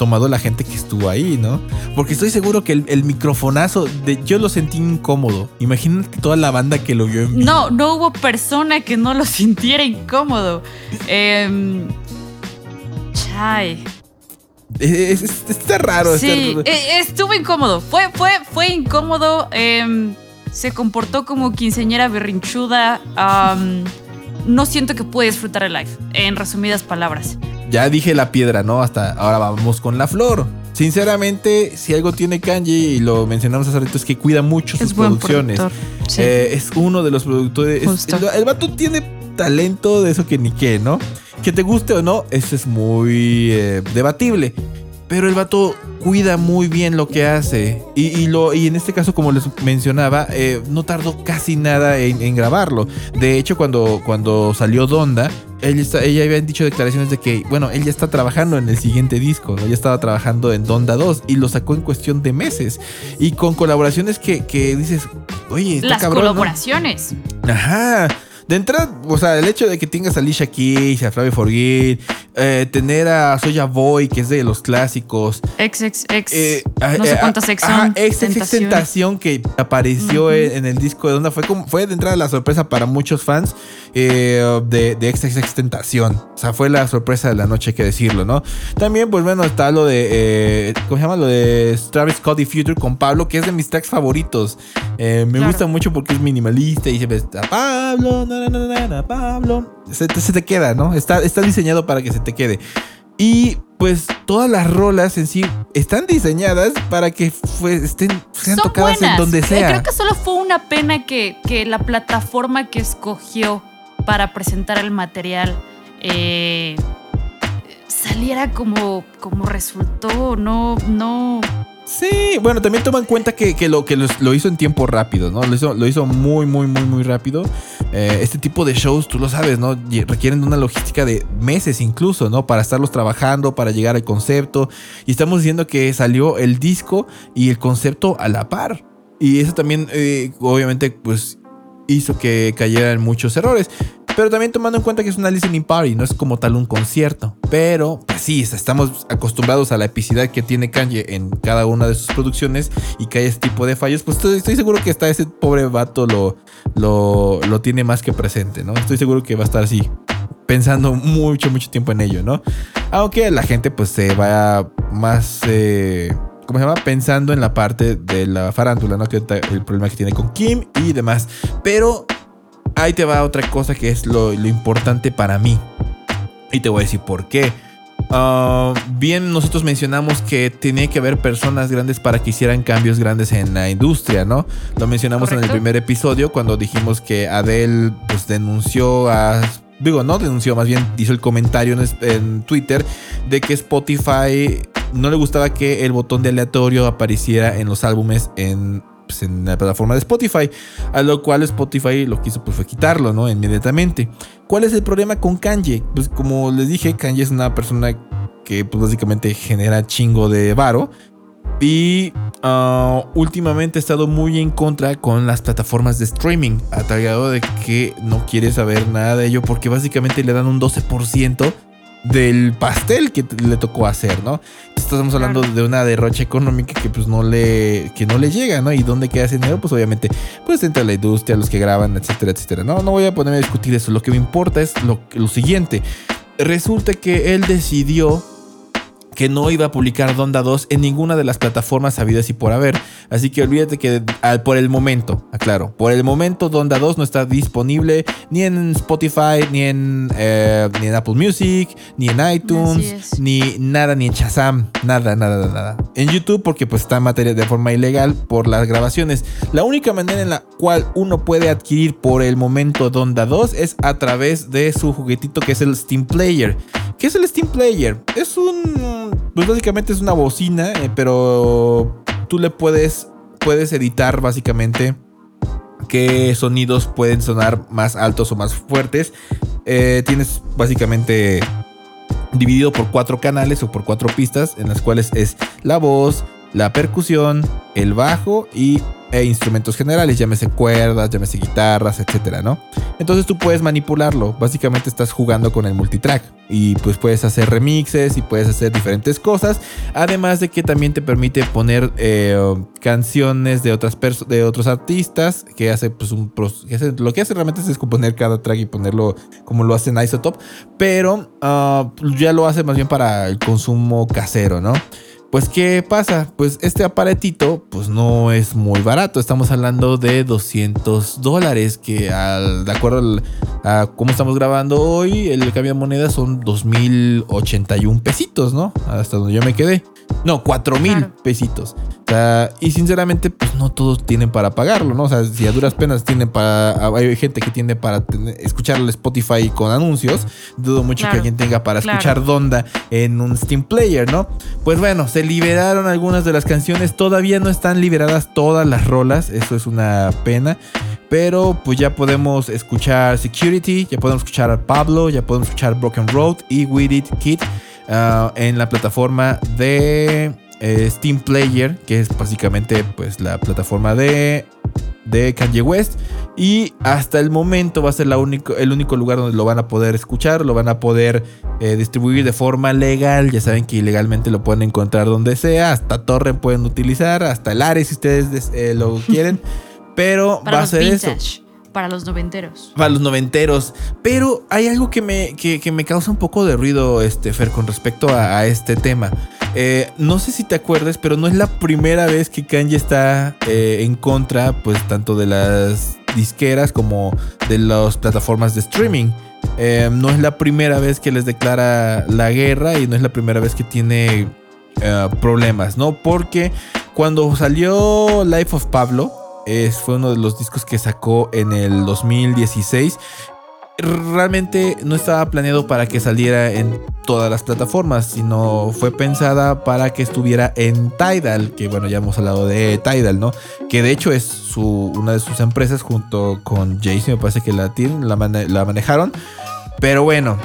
tomado la gente que estuvo ahí, ¿no? Porque estoy seguro que el, el microfonazo, de, yo lo sentí incómodo. Imagínate toda la banda que lo vio en vivo. No, no hubo persona que no lo sintiera incómodo. Eh, chay. Es, es, está raro. Sí, está raro. Estuvo incómodo. Fue, fue, fue incómodo. Eh, se comportó como quinceañera berrinchuda. Um, no siento que pude disfrutar el live, en resumidas palabras. Ya dije la piedra, ¿no? Hasta ahora vamos con la flor. Sinceramente, si algo tiene Kanye, y lo mencionamos hace rato, es que cuida mucho sus producciones. Sí. Eh, es uno de los productores. Es, el, el vato tiene talento de eso que ni qué, ¿no? Que te guste o no, eso es muy eh, debatible. Pero el vato cuida muy bien lo que hace. Y, y, lo, y en este caso, como les mencionaba, eh, no tardó casi nada en, en grabarlo. De hecho, cuando, cuando salió Donda, ella, está, ella había dicho declaraciones de que, bueno, él ya está trabajando en el siguiente disco, ¿no? Ya estaba trabajando en Donda dos y lo sacó en cuestión de meses. Y con colaboraciones que, que dices, oye, está Las cabrón, colaboraciones. ¿no? Ajá. De entrada, o sea, el hecho de que tengas a Alicia Keys, a Flavio Forgil, eh, tener a Soulja Boy, que es de los clásicos. Ex, ex, ex. Eh, no eh, sé cuántas ex son. Ex, ex, ex Tentación, que apareció uh-huh. en, en el disco de Donda. Fue, como, fue de entrada la sorpresa para muchos fans eh, de, de Ex, ex, ex Tentación. O sea, fue la sorpresa de la noche, hay que decirlo, ¿no? También, pues bueno, está lo de, eh, ¿cómo se llama? Lo de Travis Scott y Future con Pablo, que es de mis tracks favoritos. Eh, me claro. gusta mucho porque es minimalista y se ve a Pablo, no, no, no, no, no, Pablo. Se te, se te queda, ¿no? Está, está diseñado para que se te quede. Y pues todas las rolas en sí están diseñadas para que fue, estén, sean Son tocadas buenas. En donde sea. Creo que solo fue una pena que, que la plataforma que escogió para presentar el material eh, saliera como, como resultó. No, no. Sí, bueno, también toma en cuenta que, que lo que lo, lo hizo en tiempo rápido, ¿no? Lo hizo, lo hizo muy, muy, muy, muy rápido. Eh, este tipo de shows, tú lo sabes, ¿no? Requieren de una logística de meses incluso, ¿no? Para estarlos trabajando, para llegar al concepto. Y estamos diciendo que salió el disco y el concepto a la par. Y eso también, eh, obviamente, pues hizo que cayeran muchos errores. Pero también tomando en cuenta que es una listening party, no es como tal un concierto. Pero, pues sí, estamos acostumbrados a la epicidad que tiene Kanye en cada una de sus producciones y que hay ese tipo de fallos. Pues estoy, estoy seguro que hasta ese pobre vato lo, lo, lo tiene más que presente, ¿no? Estoy seguro que va a estar así, pensando mucho, mucho tiempo en ello, ¿no? Aunque la gente pues se va más... Eh, ¿Cómo se llama? Pensando en la parte de la farándula, ¿no? Que el problema que tiene con Kim y demás. Pero... ahí te va otra cosa que es lo, lo importante para mí. Y te voy a decir por qué. Uh, bien, nosotros mencionamos que tenía que haber personas grandes para que hicieran cambios grandes en la industria, ¿no? Lo mencionamos ¿correcto? En el primer episodio cuando dijimos que Adele pues denunció a... Digo, no denunció, más bien hizo el comentario en, en Twitter de que Spotify no le gustaba que el botón de aleatorio apareciera en los álbumes en... Pues en la plataforma de Spotify, a lo cual Spotify lo que hizo pues fue quitarlo, ¿no? Inmediatamente. ¿Cuál es el problema con Kanye? Pues como les dije, Kanye es una persona que pues básicamente genera chingo de varo y uh, últimamente ha estado muy en contra con las plataformas de streaming, a tal grado de que no quiere saber nada de ello porque básicamente le dan un doce por ciento del pastel que le tocó hacer, ¿no? Estamos hablando de una derrocha económica que pues no le que no le llega, ¿no? ¿Y dónde queda ese dinero? Pues obviamente pues entra la industria, los que graban, etcétera, etcétera. No, no voy a ponerme a discutir eso. Lo que me importa es lo, lo siguiente. Resulta que él decidió que no iba a publicar Donda dos en ninguna de las plataformas habidas y por haber. Así que olvídate que al, por el momento, aclaro, por el momento Donda dos no está disponible ni en Spotify, ni en, eh, ni en Apple Music, ni en iTunes, ni nada, ni en Shazam, nada, nada, nada. En YouTube porque pues está en materia de forma ilegal por las grabaciones. La única manera en la cual uno puede adquirir por el momento Donda dos es a través de su juguetito que es el Steam Player. ¿Qué es el Steam Player? Es un... Pues básicamente es una bocina, eh, pero tú le puedes, puedes editar básicamente qué sonidos pueden sonar más altos o más fuertes. Eh, tienes básicamente dividido por cuatro canales o por cuatro pistas en las cuales es la voz, la percusión, el bajo y e instrumentos generales, llámese cuerdas, llámese guitarras, etcétera, ¿no? Entonces tú puedes manipularlo. Básicamente estás jugando con el multitrack y pues puedes hacer remixes y puedes hacer diferentes cosas. Además de que también te permite poner eh, canciones de otras perso- de otros artistas que hace pues un que hace, lo que hace realmente es descomponer cada track y ponerlo como lo hace en Isotope, pero uh, ya lo hace más bien para el consumo casero, ¿no? Pues, ¿qué pasa? Pues este aparatito pues no es muy barato. Estamos hablando de doscientos dólares, que al, de acuerdo al, a cómo estamos grabando hoy, el cambio de moneda son dos mil ochenta y un pesitos, ¿no? Hasta donde yo me quedé. No, cuatro mil claro. pesitos. O sea, y sinceramente, pues no todos tienen para pagarlo, ¿no? O sea, si a duras penas tienen para... Hay gente que tiene para tener, escuchar el Spotify con anuncios. Dudo mucho claro, que alguien tenga para claro. escuchar Donda en un Steam Player, ¿no? Pues bueno, se liberaron algunas de las canciones. Todavía no están liberadas todas las rolas. Eso es una pena. Pero pues ya podemos escuchar Security, ya podemos escuchar a Pablo, ya podemos escuchar Broken Road y With It Kid uh, en la plataforma de eh, Steam Player, que es básicamente pues la plataforma de, de Kanye West. Y hasta el momento va a ser la único, el único lugar donde lo van a poder escuchar, lo van a poder eh, distribuir de forma legal. Ya saben que ilegalmente lo pueden encontrar donde sea, hasta torrent pueden utilizar, hasta el Ares si ustedes eh, lo quieren. Pero para va a ser vintage, eso. Para los noventeros. Para los noventeros. Pero hay algo que me, que, que me causa un poco de ruido, este, Fer, con respecto a, a este tema. Eh, no sé si te acuerdas, pero no es la primera vez que Kanye está eh, en contra, pues, tanto de las disqueras como de las plataformas de streaming. Eh, no es la primera vez que les declara la guerra y no es la primera vez que tiene uh, problemas, ¿no? Porque cuando salió Life of Pablo, Es, fue uno de los discos que sacó en el dos mil dieciséis. Realmente no estaba planeado para que saliera en todas las plataformas, sino fue pensada para que estuviera en Tidal, que bueno, ya hemos hablado de Tidal, ¿no? Que de hecho es su, una de sus empresas junto con Jay-Z, me parece que la, tienen, la, mane- la manejaron. Pero bueno,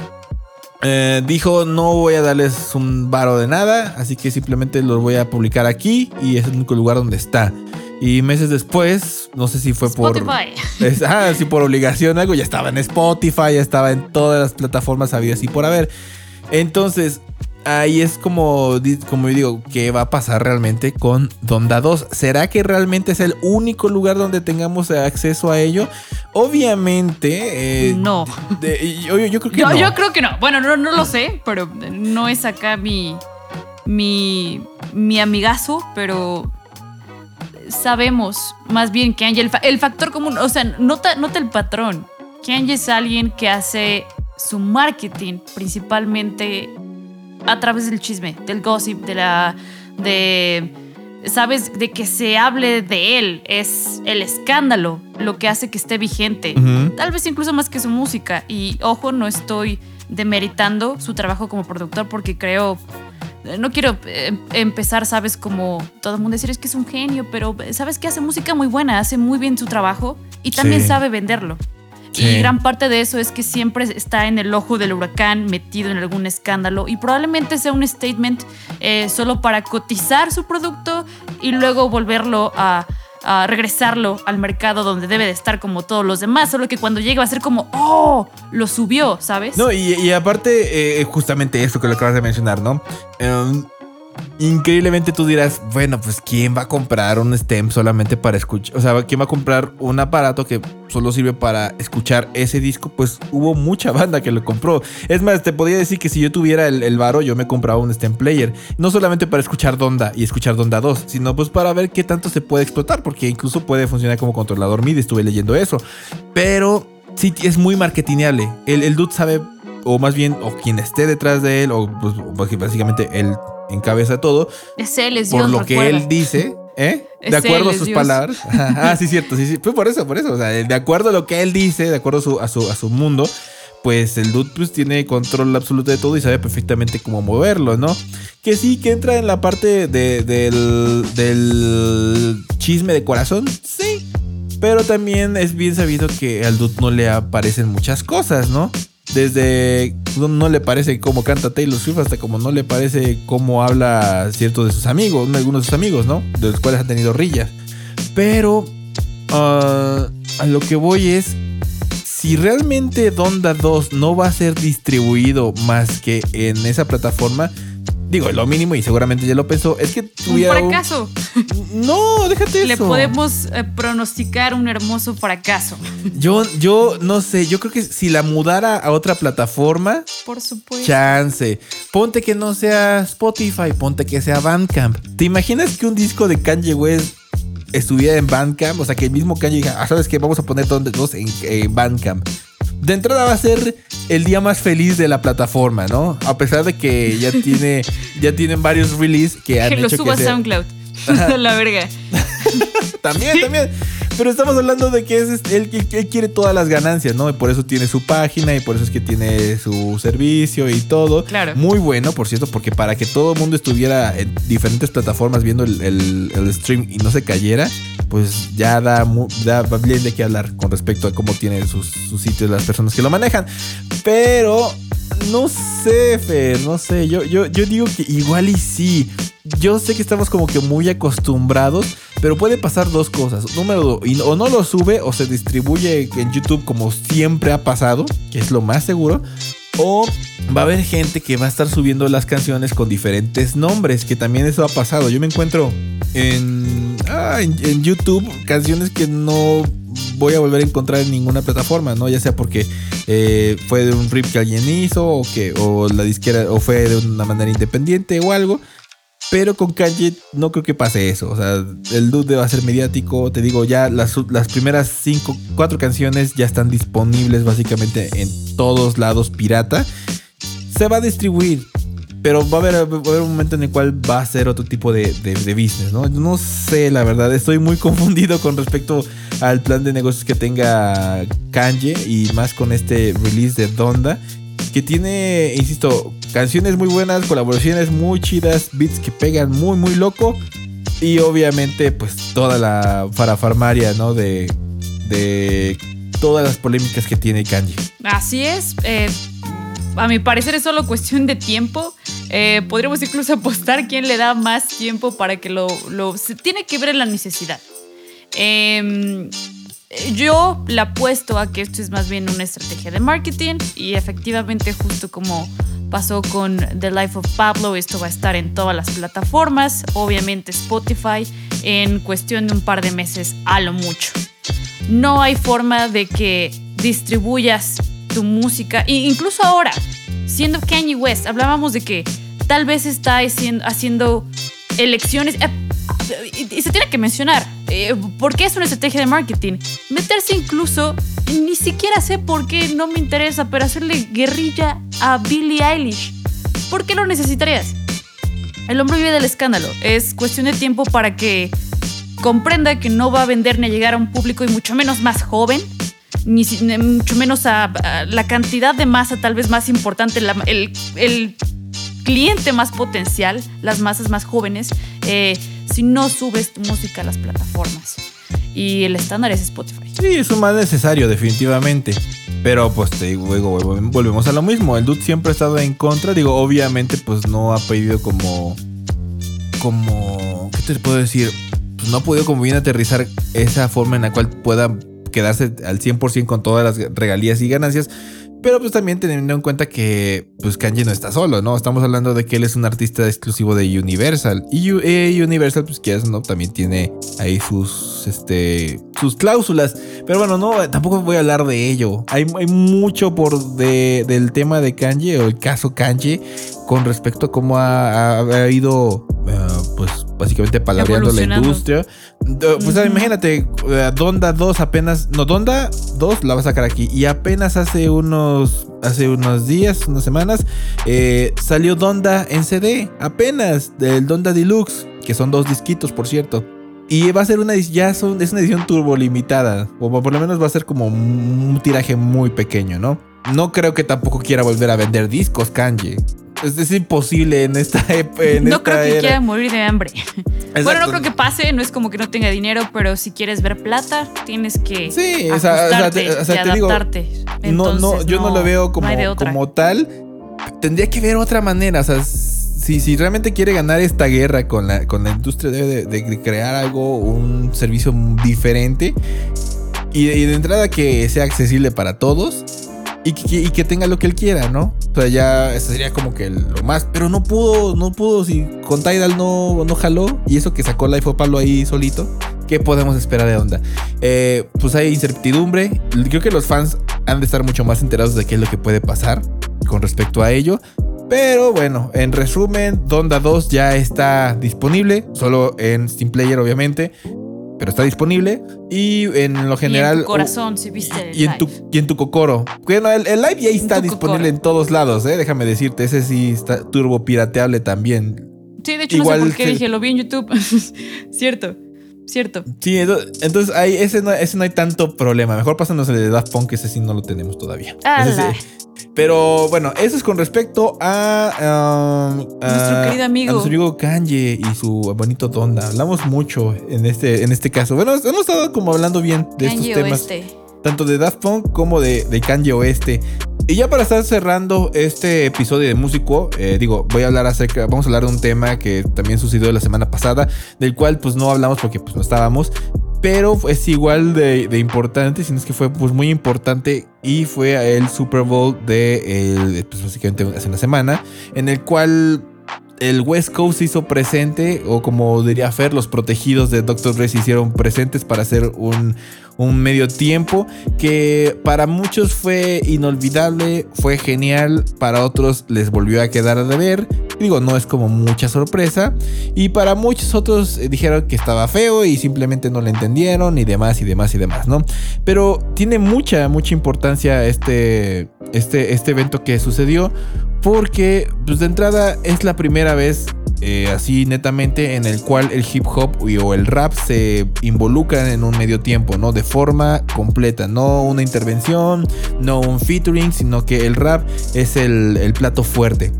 eh, dijo no voy a darles un varo de nada, así que simplemente los voy a publicar aquí y es el único lugar donde está. Y meses después, no sé si fue Spotify. por... Es, ah, sí, por obligación algo, ya estaba en Spotify, ya estaba en todas las plataformas habidas y por haber. Entonces, ahí es como, como yo digo, ¿qué va a pasar realmente con Donda dos? ¿Será que realmente es el único lugar donde tengamos acceso a ello? Obviamente... Eh, no. De, yo, yo creo que yo, no. Yo creo que no. Bueno, no, no lo sé, pero no es acá mi, mi, mi amigazo, pero... Sabemos más bien que Kanye, el, fa- el factor común, o sea, nota, nota el patrón. Kanye es alguien que hace su marketing principalmente a través del chisme, del gossip, de la, de, sabes, de que se hable de él. Es el escándalo lo que hace que esté vigente. Uh-huh. Tal vez incluso más que su música. Y ojo, no estoy demeritando su trabajo como productor porque creo... No quiero eh, empezar, sabes, como todo el mundo decir es que es un genio, pero sabes que hace música muy buena, hace muy bien su trabajo y también sí. sabe venderlo. Sí. Y gran parte de eso es que siempre está en el ojo del huracán, metido en algún escándalo y probablemente sea un statement eh, solo para cotizar su producto y luego volverlo a... a regresarlo al mercado donde debe de estar como todos los demás, solo que cuando llegue va a ser como ¡oh! Lo subió, ¿sabes? No, y, y aparte, eh, justamente eso que lo acabas de mencionar, ¿no? Um, increíblemente tú dirás, bueno, pues ¿quién va a comprar un stem solamente para escuchar? O sea, ¿quién va a comprar un aparato que solo sirve para escuchar ese disco? Pues hubo mucha banda que lo compró. Es más, te podría decir que si yo tuviera el, el varo, yo me compraba un stem player. No solamente para escuchar Donda y escuchar Donda dos, sino pues para ver qué tanto se puede explotar, porque incluso puede funcionar como controlador M I D I, estuve leyendo eso. Pero sí, es muy marketingable. El, el dude sabe, o más bien, o quien esté detrás de él, o pues básicamente él encabeza todo. Es él, es por Dios, lo recuerda. que él dice, ¿eh? Es de acuerdo él, a sus Dios. palabras. Ah, sí, cierto, sí, sí. Fue por eso, por eso. O sea, de acuerdo a lo que él dice, de acuerdo a su, a su, a su mundo, pues el dude pues, tiene control absoluto de todo y sabe perfectamente cómo moverlo, ¿no? Que sí, que entra en la parte de, del, del chisme de corazón, sí. Pero también es bien sabido que al dude no le aparecen muchas cosas, ¿no? Desde no, no le parece cómo canta Taylor Swift hasta como no le parece cómo habla ciertos de sus amigos, algunos de sus amigos, ¿no? De los cuales ha tenido rillas. Pero uh, a lo que voy es, si realmente Donda dos no va a ser distribuido más que en esa plataforma, digo, lo mínimo, y seguramente ya lo pensó, es que tuviera un fracaso. Un... No, déjate eso. Le podemos eh, pronosticar un hermoso fracaso. Yo, yo no sé, yo creo que si la mudara a otra plataforma, por supuesto, chance. Ponte que no sea Spotify, ponte que sea Bandcamp. ¿Te imaginas que un disco de Kanye West estuviera en Bandcamp? O sea, que el mismo Kanye diga, ah, ¿sabes qué? Vamos a poner Donda dos en, en Bandcamp. De entrada va a ser el día más feliz de la plataforma, ¿no? A pesar de que ya tiene ya tienen varios releases que han que hecho lo suba que a SoundCloud. La verga. También, también. Pero estamos hablando de que es él que quiere todas las ganancias, ¿no? Y por eso tiene su página y por eso es que tiene su servicio y todo. Claro. Muy bueno, por cierto, porque para que todo el mundo estuviera en diferentes plataformas viendo el, el, el stream y no se cayera, pues ya da, da bien de qué hablar con respecto a cómo tienen sus, sus sitios las personas que lo manejan. Pero no sé, Fer, no sé. Yo, yo, yo digo que igual y sí. Yo sé que estamos como que muy acostumbrados, pero puede pasar dos cosas. Número dos, o no lo sube o se distribuye en YouTube como siempre ha pasado, que es lo más seguro. O va a haber gente que va a estar subiendo las canciones con diferentes nombres, que también eso ha pasado. Yo me encuentro en, ah, en, en YouTube canciones que no voy a volver a encontrar en ninguna plataforma, ¿no? Ya sea porque eh, fue de un rip que alguien hizo o que o la disquera o fue de una manera independiente o algo. Pero con Kanye no creo que pase eso. O sea, el dude va a ser mediático. Te digo, ya las, las primeras cinco, cuatro canciones ya están disponibles básicamente en todos lados pirata. Se va a distribuir, pero va a haber, va a haber un momento en el cual va a ser otro tipo de, de, de business, ¿no? No sé, la verdad. Estoy muy confundido con respecto al plan de negocios que tenga Kanye y más con este release de Donda, que tiene, insisto, canciones muy buenas, colaboraciones muy chidas, beats que pegan muy, muy loco. Y obviamente, pues, toda la farafarmaria, ¿no? De, de todas las polémicas que tiene Kanye. Así es. Eh, a mi parecer es solo cuestión de tiempo. Eh, podríamos incluso apostar quién le da más tiempo para que lo... lo se tiene que ver en la necesidad. Eh... Yo le apuesto a que esto es más bien una estrategia de marketing y efectivamente justo como pasó con The Life of Pablo, esto va a estar en todas las plataformas, obviamente Spotify, en cuestión de un par de meses a lo mucho. No hay forma de que distribuyas tu música, e incluso ahora, siendo Kanye West, hablábamos de que tal vez está haciendo elecciones... Y se tiene que mencionar, eh, porque es una estrategia de marketing. Meterse incluso, ni siquiera sé por qué, no me interesa, pero hacerle guerrilla a Billie Eilish. ¿Por qué lo necesitarías? El hombre vive del escándalo. Es cuestión de tiempo para que comprenda que no va a vender ni a llegar a un público y mucho menos más joven, ni mucho menos a, a la cantidad de masa tal vez más importante, la, el, el cliente más potencial, las masas más jóvenes, eh, si no subes tu música a las plataformas. Y el estándar es Spotify. Sí, es un mal necesario, definitivamente. Pero pues te digo, volvemos a lo mismo. El dude siempre ha estado en contra. Digo, obviamente pues no ha podido como... Como... ¿Qué te puedo decir? Pues no ha podido como bien aterrizar esa forma en la cual pueda quedarse al cien por ciento con todas las regalías y ganancias. Pero pues también teniendo en cuenta que pues Kanye no está solo, ¿no? Estamos hablando de que él es un artista exclusivo de Universal. Y eh, Universal, pues quieras, ¿no? También tiene ahí sus, este, sus cláusulas. Pero bueno, no, tampoco voy a hablar de ello. Hay, hay mucho por de, del tema de Kanye o el caso Kanye con respecto a cómo ha, ha, ha ido, uh, pues básicamente palabreando la industria. Pues uh-huh. Imagínate, uh, Donda dos apenas, no, Donda dos la va a sacar aquí. Y apenas hace unos, hace unos días, unas semanas, eh, salió Donda en C D. Apenas, del Donda Deluxe, que son dos disquitos, por cierto. Y va a ser una, ya son, es una edición turbo limitada. O por lo menos va a ser como un tiraje muy pequeño, ¿no? No creo que tampoco quiera volver a vender discos, Kanye. Es, es imposible en esta época. No esta creo que era. quiera morir de hambre. Exacto. Bueno, no creo que pase, no es como que no tenga dinero, pero si quieres ver plata, tienes que sí, ajustarte o sea, o sea, te, o sea, y te adaptarte. Digo, Entonces, no, no, yo no, no lo veo como, no como tal. Tendría que ver otra manera. O sea, si, si realmente quiere ganar esta guerra con la, con la industria, debe de, de crear algo, un servicio diferente. Y, y de entrada que sea accesible para todos. Y que, y que tenga lo que él quiera, ¿no? O sea, ya sería como que lo más. Pero no pudo, no pudo. Si con Tidal no, no jaló. Y eso que sacó Life of Pablo ahí solito. ¿Qué podemos esperar de onda? Eh, pues hay incertidumbre. Creo que los fans han de estar mucho más enterados de qué es lo que puede pasar con respecto a ello. Pero bueno, en resumen, Donda dos ya está disponible. Solo en Steam Player, obviamente. Pero está disponible. Y en lo general. Y en tu corazón, si viste el y en tu, live. Y en tu Kokoro. Bueno, el, el live ya está disponible Kokoro. en todos lados, ¿eh? Déjame decirte. Ese sí está turbo pirateable también. Sí, de hecho, Igual no sé por qué que... dije, lo vi en YouTube. Cierto, cierto. Sí, entonces ahí, ese, no, ese no hay tanto problema. Mejor pásanos el de Daft Punk, que ese sí no lo tenemos todavía. Ese sí. Pero bueno, eso es con respecto a, um, a nuestro querido amigo. A nuestro amigo Kanye y su bonito Donda. Hablamos mucho en este, en este caso. Bueno, hemos estado como hablando bien de Kanye estos temas. Oeste. Tanto de Daft Punk como de, de Kanye Oeste. Y ya para estar cerrando este episodio de Músico, eh, digo, voy a hablar acerca, vamos a hablar de un tema que también sucedió la semana pasada, del cual pues no hablamos porque pues no estábamos. Pero es igual de, de importante, sino es que fue pues muy importante, y fue el Super Bowl de el, pues básicamente hace una semana, en el cual el West Coast se hizo presente, o como diría Fer, los protegidos de doctor Dre se hicieron presentes para hacer un, un medio tiempo que para muchos fue inolvidable, fue genial, para otros les volvió a quedar a deber. Digo, no es como mucha sorpresa. Y para muchos otros eh, dijeron que estaba feo y simplemente no lo entendieron y demás y demás y demás, ¿no? Pero tiene mucha, mucha importancia este, este, este evento que sucedió, porque pues de entrada es la primera vez eh, así netamente en el cual el hip hop y, o el rap se involucran en un medio tiempo, ¿no? De forma completa, no una intervención, no un featuring, sino que el rap es el, el plato fuerte.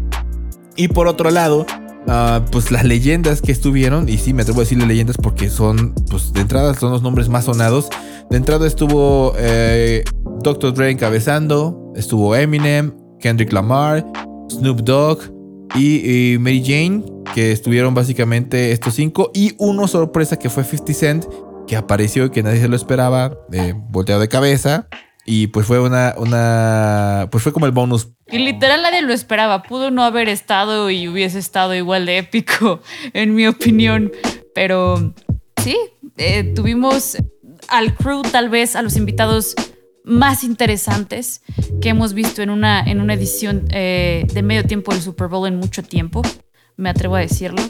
Y por otro lado, uh, pues las leyendas que estuvieron, y sí me atrevo a decirle leyendas porque son, pues de entrada son los nombres más sonados. De entrada estuvo eh, doctor Dre encabezando, estuvo Eminem, Kendrick Lamar, Snoop Dogg y, y Mary Jane, que estuvieron básicamente estos cinco. Y uno sorpresa que fue fifty Cent, que apareció y que nadie se lo esperaba, eh, volteado de cabeza. Y pues fue una, una, pues fue como el bonus. Y literal nadie lo esperaba. Pudo no haber estado y hubiese estado igual de épico, en mi opinión. Pero sí, eh, tuvimos al crew, tal vez a los invitados más interesantes que hemos visto en una, en una edición eh, de medio tiempo del Super Bowl en mucho tiempo. Me atrevo a decirlo.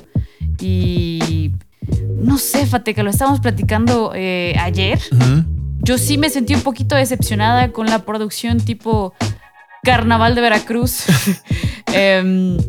Y no sé, Fate, que lo estábamos platicando eh, ayer. Uh-huh. Yo sí me sentí un poquito decepcionada con la producción tipo Carnaval de Veracruz. eh,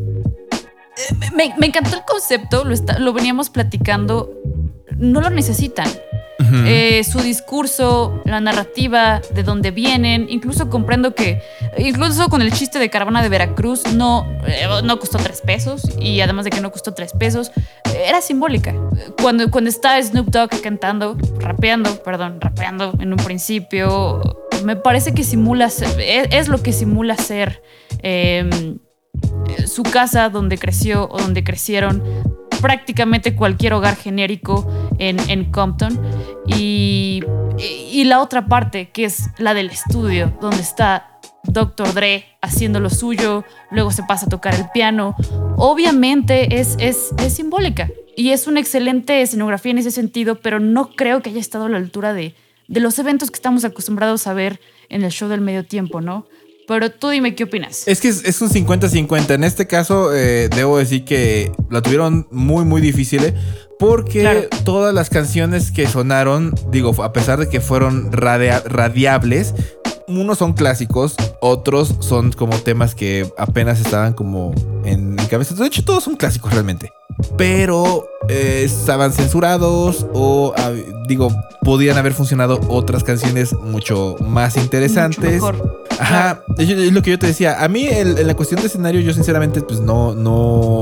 me, me encantó el concepto, lo, está, lo veníamos platicando. No lo necesitan. Uh-huh. Eh, su discurso, la narrativa, de dónde vienen. Incluso comprendo que, incluso con el chiste de Caravana de Veracruz, no, eh, no costó tres pesos. Y además de que no costó tres pesos, era simbólica. Cuando, cuando está Snoop Dogg cantando, rapeando, perdón, rapeando en un principio, me parece que simula ser, es, es lo que simula ser eh, su casa donde creció o donde crecieron prácticamente cualquier hogar genérico en, en Compton. Y, y la otra parte, que es la del estudio, donde está doctor Dre haciendo lo suyo, luego se pasa a tocar el piano. Obviamente es, es, es simbólica y es una excelente escenografía en ese sentido, pero no creo que haya estado a la altura de, de los eventos que estamos acostumbrados a ver en el show del medio tiempo, ¿no? Pero tú dime qué opinas. Es que es, es un cincuenta cincuenta. En este caso, eh, debo decir que la tuvieron muy, muy difícil, ¿eh? Porque claro, todas las canciones que sonaron, digo, a pesar de que fueron radia- radiables, unos son clásicos, otros son como temas que apenas estaban como en, en cabeza. De hecho, todos son clásicos realmente. Pero eh, estaban censurados o, uh, digo, podían haber funcionado otras canciones mucho más interesantes. Mucho mejor. Ajá, es lo que yo te decía. A mí, el, en la cuestión de escenario, yo sinceramente, pues no, no, no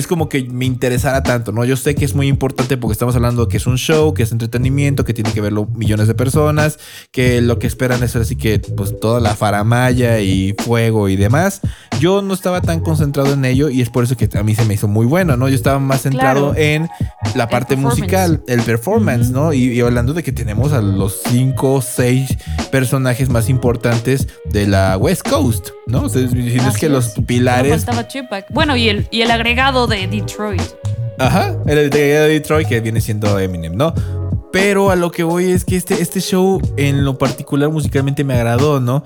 es como que me interesara tanto, ¿no? Yo sé que es muy importante porque estamos hablando que es un show, que es entretenimiento, que tiene que verlo millones de personas, que lo que esperan es así que pues toda la faramalla y fuego y demás. Yo no estaba tan concentrado en ello y es por eso que a mí se me hizo muy bueno, ¿no? Yo estaba más centrado claro. en la parte musical, el performance, uh-huh. ¿no? Y, y hablando de que tenemos a los cinco o seis personajes más importantes de la West Coast, ¿no? O sea, si es que los pilares... No faltaba Tupac. Bueno, y el, y el agregado de Detroit. Ajá, el agregado de Detroit que viene siendo Eminem, ¿no? Pero a lo que voy es que este, este show en lo particular musicalmente me agradó, ¿no?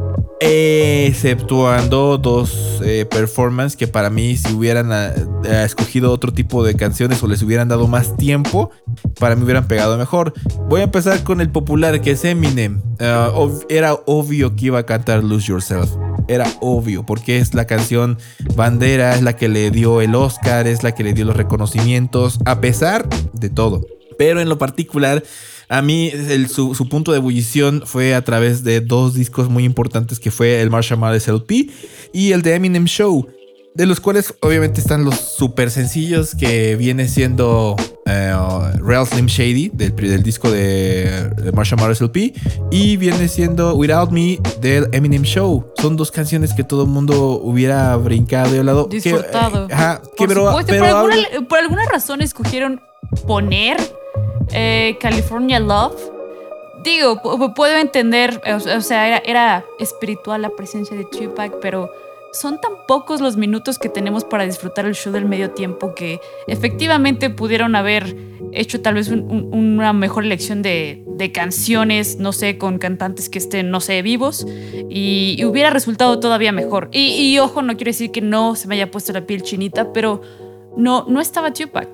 Exceptuando dos eh, performances que para mí si hubieran a, a escogido otro tipo de canciones o les hubieran dado más tiempo, para mí hubieran pegado mejor. Voy a empezar con el popular que es Eminem. Uh, ob- era obvio que iba a cantar Lose Yourself. Era obvio, porque es la canción bandera, es la que le dio el Oscar, es la que le dio los reconocimientos, a pesar de todo. Pero en lo particular, a mí el, su, su punto de ebullición fue a través de dos discos muy importantes, que fue el Marshall Mathers L P y el de Eminem Show, de los cuales obviamente están los super sencillos que viene siendo uh, Real Slim Shady del, del disco de, de Marshall Mathers L P y viene siendo Without Me del Eminem Show. Son dos canciones que todo el mundo hubiera brincado y hablado. Disfrutado. Que, ajá, que por pero, supuesto, pero por, alguna, por alguna razón escogieron poner eh, California Love. Digo, p- puedo entender, o sea, era, era espiritual la presencia de Tupac, pero son tan pocos los minutos que tenemos para disfrutar el show del medio tiempo que efectivamente pudieron haber hecho tal vez un, un, una mejor elección de, de canciones, no sé, con cantantes que estén, no sé, vivos, y, y hubiera resultado todavía mejor. Y, y ojo, no quiero decir que no se me haya puesto la piel chinita, pero no, no estaba Tupac.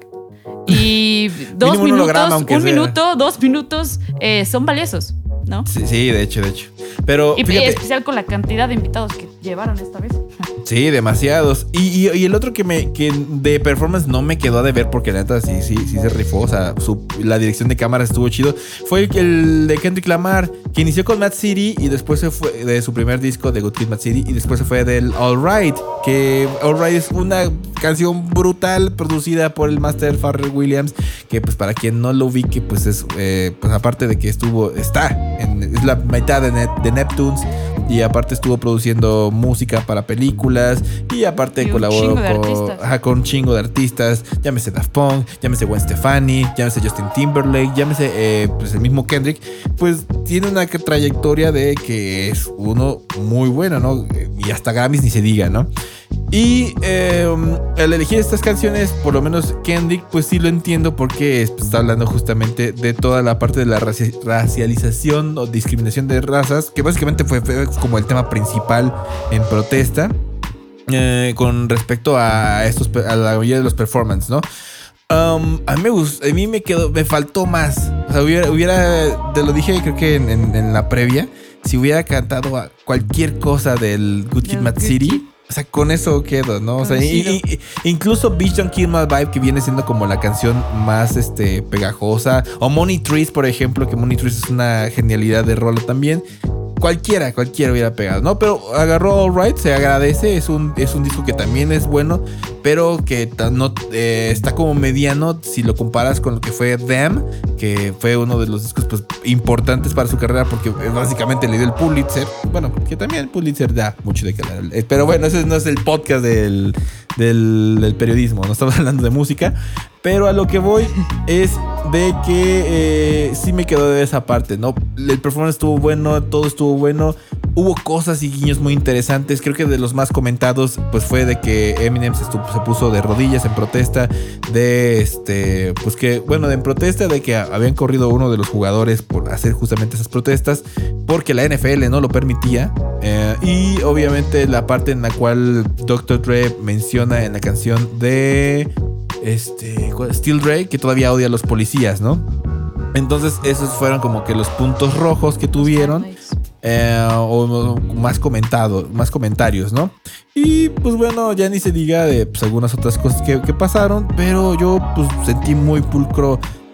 Y dos un minutos, holograma, un sea. minuto, dos minutos eh, son valiosos, ¿no? Sí, sí, de hecho, de hecho. Pero y fíjate, especial con la cantidad de invitados que llevaron esta vez. Sí, demasiados. Y, y, y el otro que me que de performance no me quedó a deber, porque la neta sí, sí, sí se rifó. O sea, su, la dirección de cámara estuvo chido. Fue el, el de Kendrick Lamar, que inició con Mad City y después se fue de su primer disco de Good Kid, Mad City, y después se fue del All Right. Que All Right es una canción brutal producida por el Master Pharrell Williams. Que pues para quien no lo ubique, pues es eh, pues aparte de que estuvo, está en, es la mitad de, Net, de Neptunes. Y aparte estuvo produciendo música para películas. Y aparte y colaboró con, ajá, con un chingo de artistas. Llámese Daft Punk, llámese Gwen Stefani, llámese Justin Timberlake, llámese eh, pues el mismo Kendrick. Pues tiene una trayectoria de que es uno muy bueno, ¿no? Y hasta Grammys ni se diga, ¿no? Y eh, al elegir estas canciones, por lo menos Kendrick, pues sí lo entiendo porque pues, está hablando justamente de toda la parte de la raci- racialización o discriminación de razas, que básicamente fue, fue como el tema principal en protesta eh, con respecto a estos a la mayoría de los performances, ¿no? Um, a mí me gustó, a mí me quedó, me faltó más. O sea, hubiera, hubiera te lo dije creo que en, en, en la previa, si hubiera cantado a cualquier cosa del Good Kid, Mad City. O sea, con eso quedo, ¿no? O sea, y, y, incluso Bitch Don't Kill My Vibe, que viene siendo como la canción más este, pegajosa. O Money Trees, por ejemplo, que Money Trees es una genialidad de rola también. Cualquiera, cualquiera hubiera pegado, ¿no? Pero agarró All Right, se agradece. Es un, es un disco que también es bueno, pero que no, eh, está como mediano si lo comparas con lo que fue Them, que fue uno de los discos pues, importantes para su carrera, porque básicamente le dio el Pulitzer. Bueno, que también el Pulitzer da mucho de que hablar. Pero bueno, ese no es el podcast del, del, del periodismo, no estamos hablando de música. Pero a lo que voy es de que eh, sí me quedó de esa parte, ¿no? El performance estuvo bueno, todo estuvo bueno. Hubo cosas y guiños muy interesantes. Creo que de los más comentados pues fue de que Eminem se, estuvo, se puso de rodillas en protesta de este, pues que, bueno, de en protesta de que habían corrido uno de los jugadores por hacer justamente esas protestas porque la N F L no lo permitía. Eh, y obviamente la parte en la cual doctor Dre menciona en la canción de este, Still Dre que todavía odia a los policías, ¿no? Entonces esos fueron como que los puntos rojos que tuvieron. Eh, o más comentado, más comentarios, ¿no? Y pues bueno, ya ni se diga de pues, algunas otras cosas que, que pasaron, pero yo pues sentí muy pulcro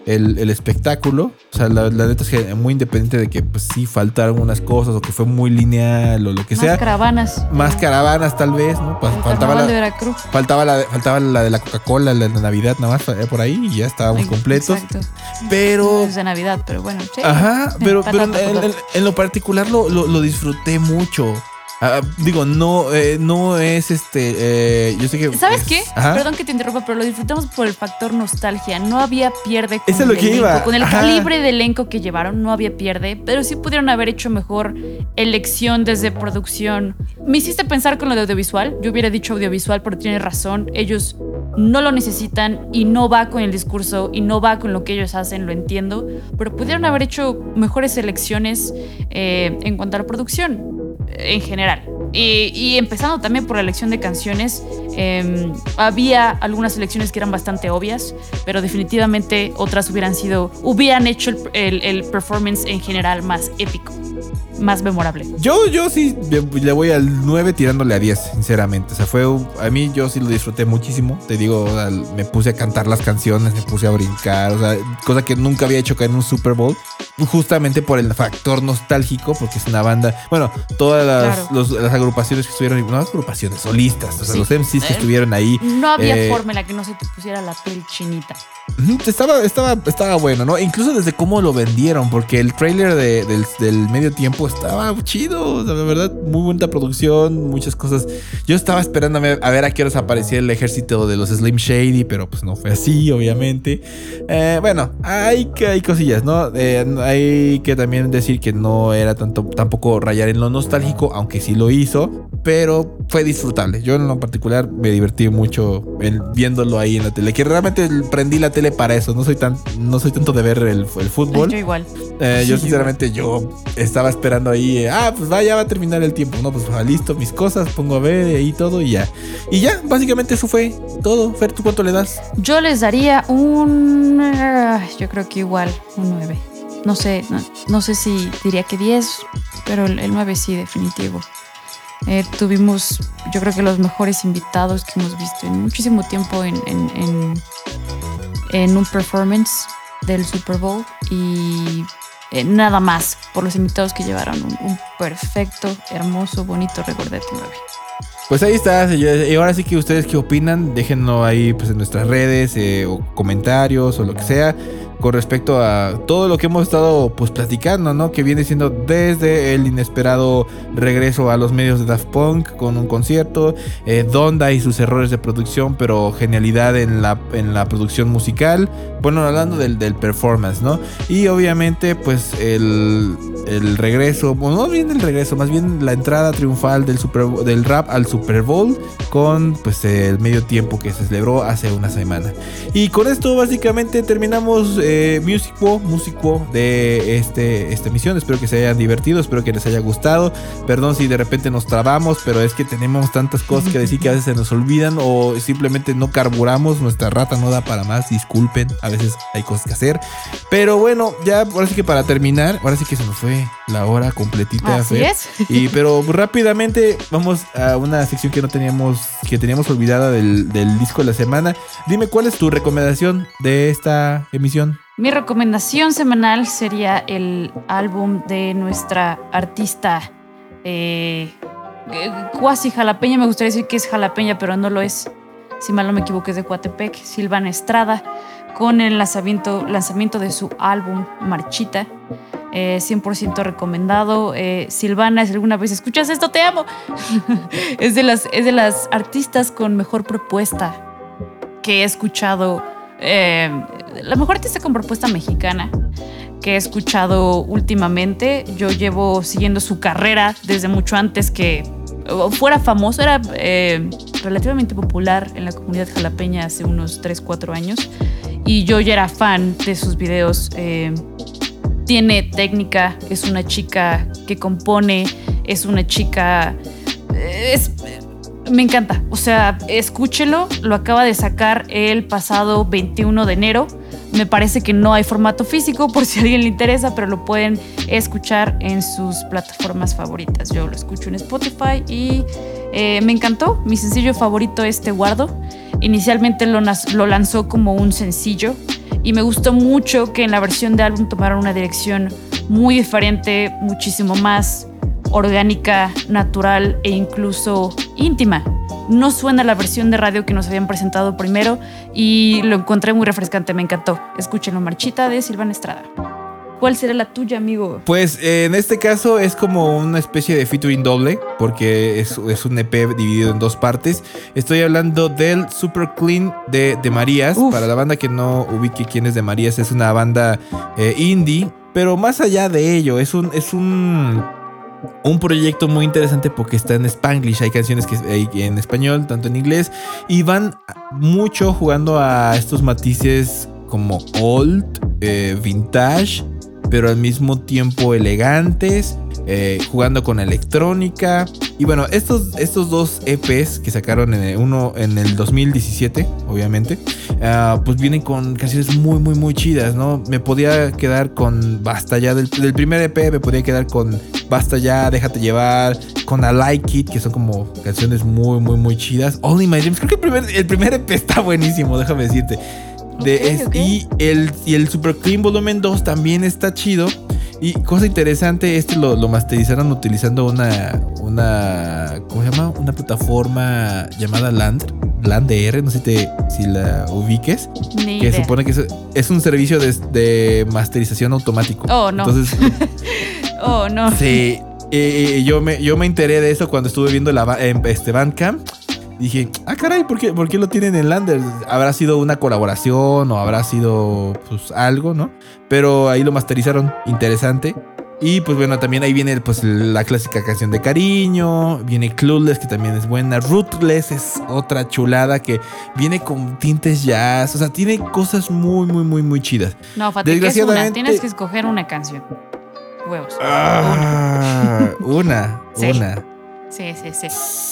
el, el espectáculo. O sea, la, la neta es que muy independiente de que pues sí faltaron algunas cosas o que fue muy lineal o lo que Más sea. Más caravanas. Más caravanas tal vez, ¿no? El Faltaba la, de Veracruz. Faltaba la, faltaba la de la Coca-Cola, la de Navidad, nada más por ahí y ya estábamos Ay, completos. Exacto. Pero... Es de Navidad, pero bueno. Sí. Ajá, pero, pero en, Patata, en, en lo particular lo, lo, lo disfruté mucho. Uh, digo, no, eh, no es este. Eh, yo sé que. ¿Sabes es, qué? Ajá. Perdón que te interrumpa, pero lo disfrutamos por el factor nostalgia. No había pierde con Eso es lo el que elenco. iba. Con el Ajá. calibre de elenco que llevaron, no había pierde, pero sí pudieron haber hecho mejor elección desde producción. Me hiciste pensar con lo de audiovisual. Yo hubiera dicho audiovisual, pero tienes razón. Ellos no lo necesitan y no va con el discurso y no va con lo que ellos hacen, lo entiendo. Pero pudieron haber hecho mejores elecciones eh, en cuanto a la producción en general. Y, y empezando también por la elección de canciones, eh, había algunas elecciones que eran bastante obvias, pero definitivamente otras hubieran sido, hubieran hecho el, el, el performance en general más épico, más memorable. Yo, yo sí le voy al nueve tirándole a diez, sinceramente. O sea, fue, a mí yo sí lo disfruté muchísimo. Te digo, me puse a cantar las canciones, me puse a brincar, o sea, cosa que nunca había hecho en un Super Bowl. Justamente por el factor nostálgico, porque es una banda, bueno, todas las, claro. los, las agrupaciones que estuvieron, no las agrupaciones, solistas, o sea, sí. los M Cs que eh, estuvieron ahí. No había eh, forma en la que no se te pusiera la piel chinita. Estaba, estaba, estaba bueno, ¿no? Incluso desde cómo lo vendieron, porque el trailer de, del, del medio tiempo estaba chido, o sea, la verdad, muy buena producción, muchas cosas. Yo estaba esperando a ver a, ver a qué horas aparecía el ejército de los Slim Shady, pero pues no fue así, obviamente. Eh, bueno, hay, hay cosillas, ¿no? Eh, hay que también decir que no era tanto, tampoco rayar en lo nostálgico, aunque sí lo hizo, pero fue disfrutable. Yo en lo particular me divertí mucho en, viéndolo ahí en la tele, que realmente prendí la tele para eso. No soy tan, no soy tanto de ver el, el fútbol. Yo igual. Eh, yo sinceramente yo estaba esperando ahí, eh, ah, pues va, ya va a terminar el tiempo. No, pues va, listo, mis cosas, pongo a ver ahí todo y ya. Y ya, básicamente eso fue todo. Fer, ¿tú cuánto le das? Yo les daría un, yo creo que igual, un nueve. No sé, no, no sé si diría que diez, pero el, el nueve sí, definitivo. Eh, tuvimos, yo creo que los mejores invitados que hemos visto en muchísimo tiempo en, en, en, en un performance del Super Bowl y eh, nada más por los invitados que llevaron un, un perfecto, hermoso, bonito Regordete nueve. Pues ahí está, señores. Y ahora sí que ustedes qué opinan, déjenlo ahí pues en nuestras redes eh, o comentarios o lo que sea con respecto a todo lo que hemos estado pues platicando, ¿no? Que viene siendo desde el inesperado regreso a los medios de Daft Punk con un concierto, eh, Donda y sus errores de producción, pero genialidad en la, en la producción musical. Bueno, hablando del, del performance, ¿no? Y obviamente pues el, el regreso, bueno, no bien el regreso, más bien la entrada triunfal del, Super, del rap al Super Bowl con pues el medio tiempo que se celebró hace una semana. Y con esto básicamente terminamos eh, Music Wow, Music Wow de este, esta emisión. Espero que se hayan divertido, espero que les haya gustado. Perdón si de repente nos trabamos, pero es que tenemos tantas cosas que decir que a veces se nos olvidan o simplemente no carburamos, nuestra rata no da para más, disculpen, a veces hay cosas que hacer. Pero bueno, ya ahora sí que para terminar, ahora sí que se nos fue la hora completita. Así Fer. es. Y pero rápidamente vamos a una sección que no teníamos, que teníamos olvidada del, del disco de la semana. Dime, ¿cuál es tu recomendación de esta emisión? Mi recomendación semanal sería el álbum de nuestra artista eh, eh, cuasi jalapeña. Me gustaría decir que es jalapeña, pero no lo es. Si mal no me equivoco, es de Coatepec, Silvana Estrada, con el lanzamiento, lanzamiento de su álbum Marchita. Eh, cien por ciento recomendado. eh, Silvana, si alguna vez escuchas esto, te amo. es, de las, es de las artistas con mejor propuesta que he escuchado, eh, la mejor artista con propuesta mexicana que he escuchado últimamente. Yo llevo siguiendo su carrera desde mucho antes que fuera famoso. Era eh, relativamente popular en la comunidad jalapeña hace unos tres cuatro años y yo ya era fan de sus videos. eh, Tiene técnica, es una chica que compone, es una chica... Es, me encanta, o sea, escúchelo, lo acaba de sacar el pasado veintiuno de enero. Me parece que no hay formato físico por si a alguien le interesa, pero lo pueden escuchar en sus plataformas favoritas. Yo lo escucho en Spotify y eh, me encantó. Mi sencillo favorito es Te Guardo. Inicialmente lo, lo lanzó como un sencillo y me gustó mucho que en la versión de álbum tomaron una dirección muy diferente, muchísimo más orgánica, natural e incluso íntima. No suena la versión de radio que nos habían presentado primero y lo encontré muy refrescante, me encantó. Escúchenlo, Marchita de Silvana Estrada. ¿Cuál será la tuya, amigo? Pues eh, en este caso es como una especie de featuring doble, porque es, es un E P dividido en dos partes. Estoy hablando del Super Clean de, de Marías. Uf. Para la banda que no ubique quién es de Marías, es una banda eh, indie, pero más allá de ello, es un... Es un Un proyecto muy interesante porque está en Spanglish. Hay canciones que hay en español, tanto en inglés, y van mucho jugando a estos matices como old, eh, vintage, pero al mismo tiempo elegantes, eh, jugando con electrónica. Y bueno, estos, estos dos E Pes que sacaron en el, uno en el dos mil diecisiete, obviamente, uh, pues vienen con canciones muy, muy, muy chidas, ¿no? Me podía quedar con Basta Ya, del, del primer E P me podía quedar con Basta Ya, Déjate Llevar, con I Like It, que son como canciones muy, muy, muy chidas. Only My Dreams, creo que el primer, el primer E P está buenísimo, déjame decirte. De, okay, es, okay. Y, el, y el Super Clean Volumen dos también está chido. Y cosa interesante, este lo, lo masterizaron utilizando una, una, ¿cómo se llama? Una plataforma llamada Land, Land D R, no sé si, te, si la ubiques. Ni que idea. supone que es, es un servicio de, de masterización automático. Oh, no. Entonces, oh, no. Sí, eh, yo, me, yo me enteré de eso cuando estuve viendo la, en este Bandcamp. Dije, ah, caray, ¿por qué, ¿por qué lo tienen en Lander? ¿Habrá sido una colaboración o habrá sido pues algo, no? Pero ahí lo masterizaron, interesante. Y pues bueno, también ahí viene pues la clásica canción de cariño. Viene Clueless, que también es buena. Ruthless es otra chulada que viene con tintes jazz. O sea, tiene cosas muy, muy, muy, muy chidas. No, Fati, ¿qué es una? Tienes que escoger una canción. Huevos. Ah, una, sí. una. Sí, sí, sí.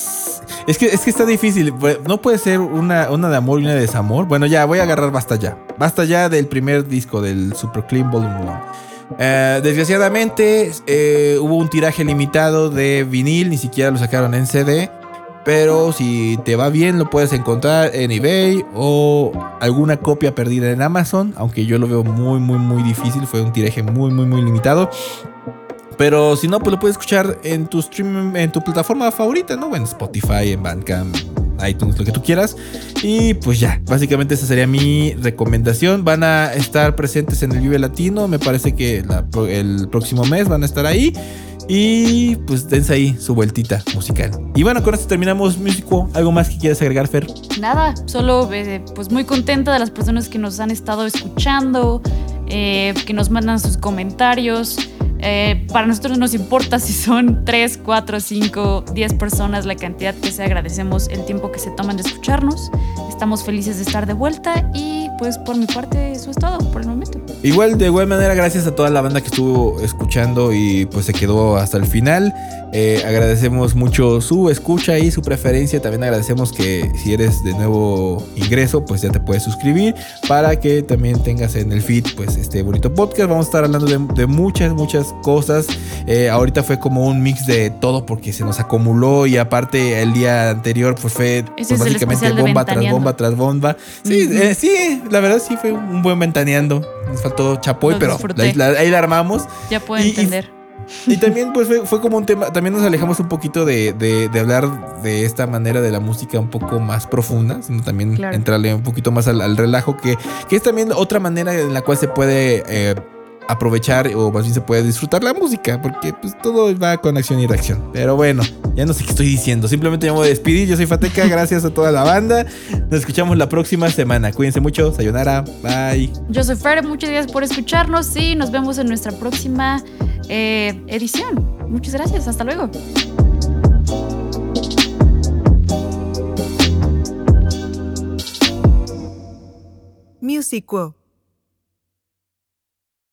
Es que, es que está difícil. No puede ser una, una de amor y una de desamor. Bueno, ya, voy a agarrar Basta Ya. Basta Ya del primer disco del Super Clean Volume uno. Eh, desgraciadamente, eh, hubo un tiraje limitado de vinil. Ni siquiera lo sacaron en C D. Pero si te va bien, lo puedes encontrar en eBay o alguna copia perdida en Amazon. Aunque yo lo veo muy, muy, muy difícil. Fue un tiraje muy, muy, muy limitado. Pero si no, pues lo puedes escuchar en tu stream, en tu plataforma favorita, ¿no? En Spotify, en Bandcamp, iTunes, lo que tú quieras. Y pues ya, básicamente esa sería mi recomendación. Van a estar presentes en el Vive Latino. Me parece que la, el próximo mes van a estar ahí. Y pues dense ahí su vueltita musical. Y bueno, con esto terminamos Musico. ¿Algo más que quieras agregar, Fer? Nada, solo eh, pues muy contenta de las personas que nos han estado escuchando, eh, que nos mandan sus comentarios. Eh, para nosotros no nos importa si son tres, cuatro, cinco, diez personas, la cantidad que sea. Agradecemos el tiempo que se toman de escucharnos. Estamos felices de estar de vuelta y pues por mi parte eso es todo por el momento. Igual, de igual manera, gracias a toda la banda que estuvo escuchando y pues se quedó hasta el final. Eh, agradecemos mucho su escucha y su preferencia. También agradecemos que si eres de nuevo ingreso, pues ya te puedes suscribir para que también tengas en el feed pues este bonito podcast. Vamos a estar hablando de, de muchas, muchas cosas. Eh, ahorita fue como un mix de todo porque se nos acumuló y aparte el día anterior pues fue pues, básicamente bomba tras bomba tras bomba. Sí, uh-huh. eh, sí, la verdad sí fue un buen ventaneando. Nos faltó chapoy, Lo pero ahí la, ahí la armamos. Ya puedo y, entender. Y, y también pues fue, fue como un tema, también nos alejamos un poquito de, de, de hablar de esta manera de la música un poco más profunda, sino también claro. entrarle un poquito más al, al relajo, que, que es también otra manera en la cual se puede eh, aprovechar o más bien se puede disfrutar la música, porque pues todo va con acción y reacción. Pero bueno, ya no sé qué estoy diciendo, simplemente me voy a despedir. Yo soy Fateca, gracias a toda la banda. Nos escuchamos la próxima semana. Cuídense mucho, sayonara, bye. Yo soy Fer, muchas gracias por escucharnos y nos vemos en nuestra próxima eh, edición. Muchas gracias, hasta luego. Musico.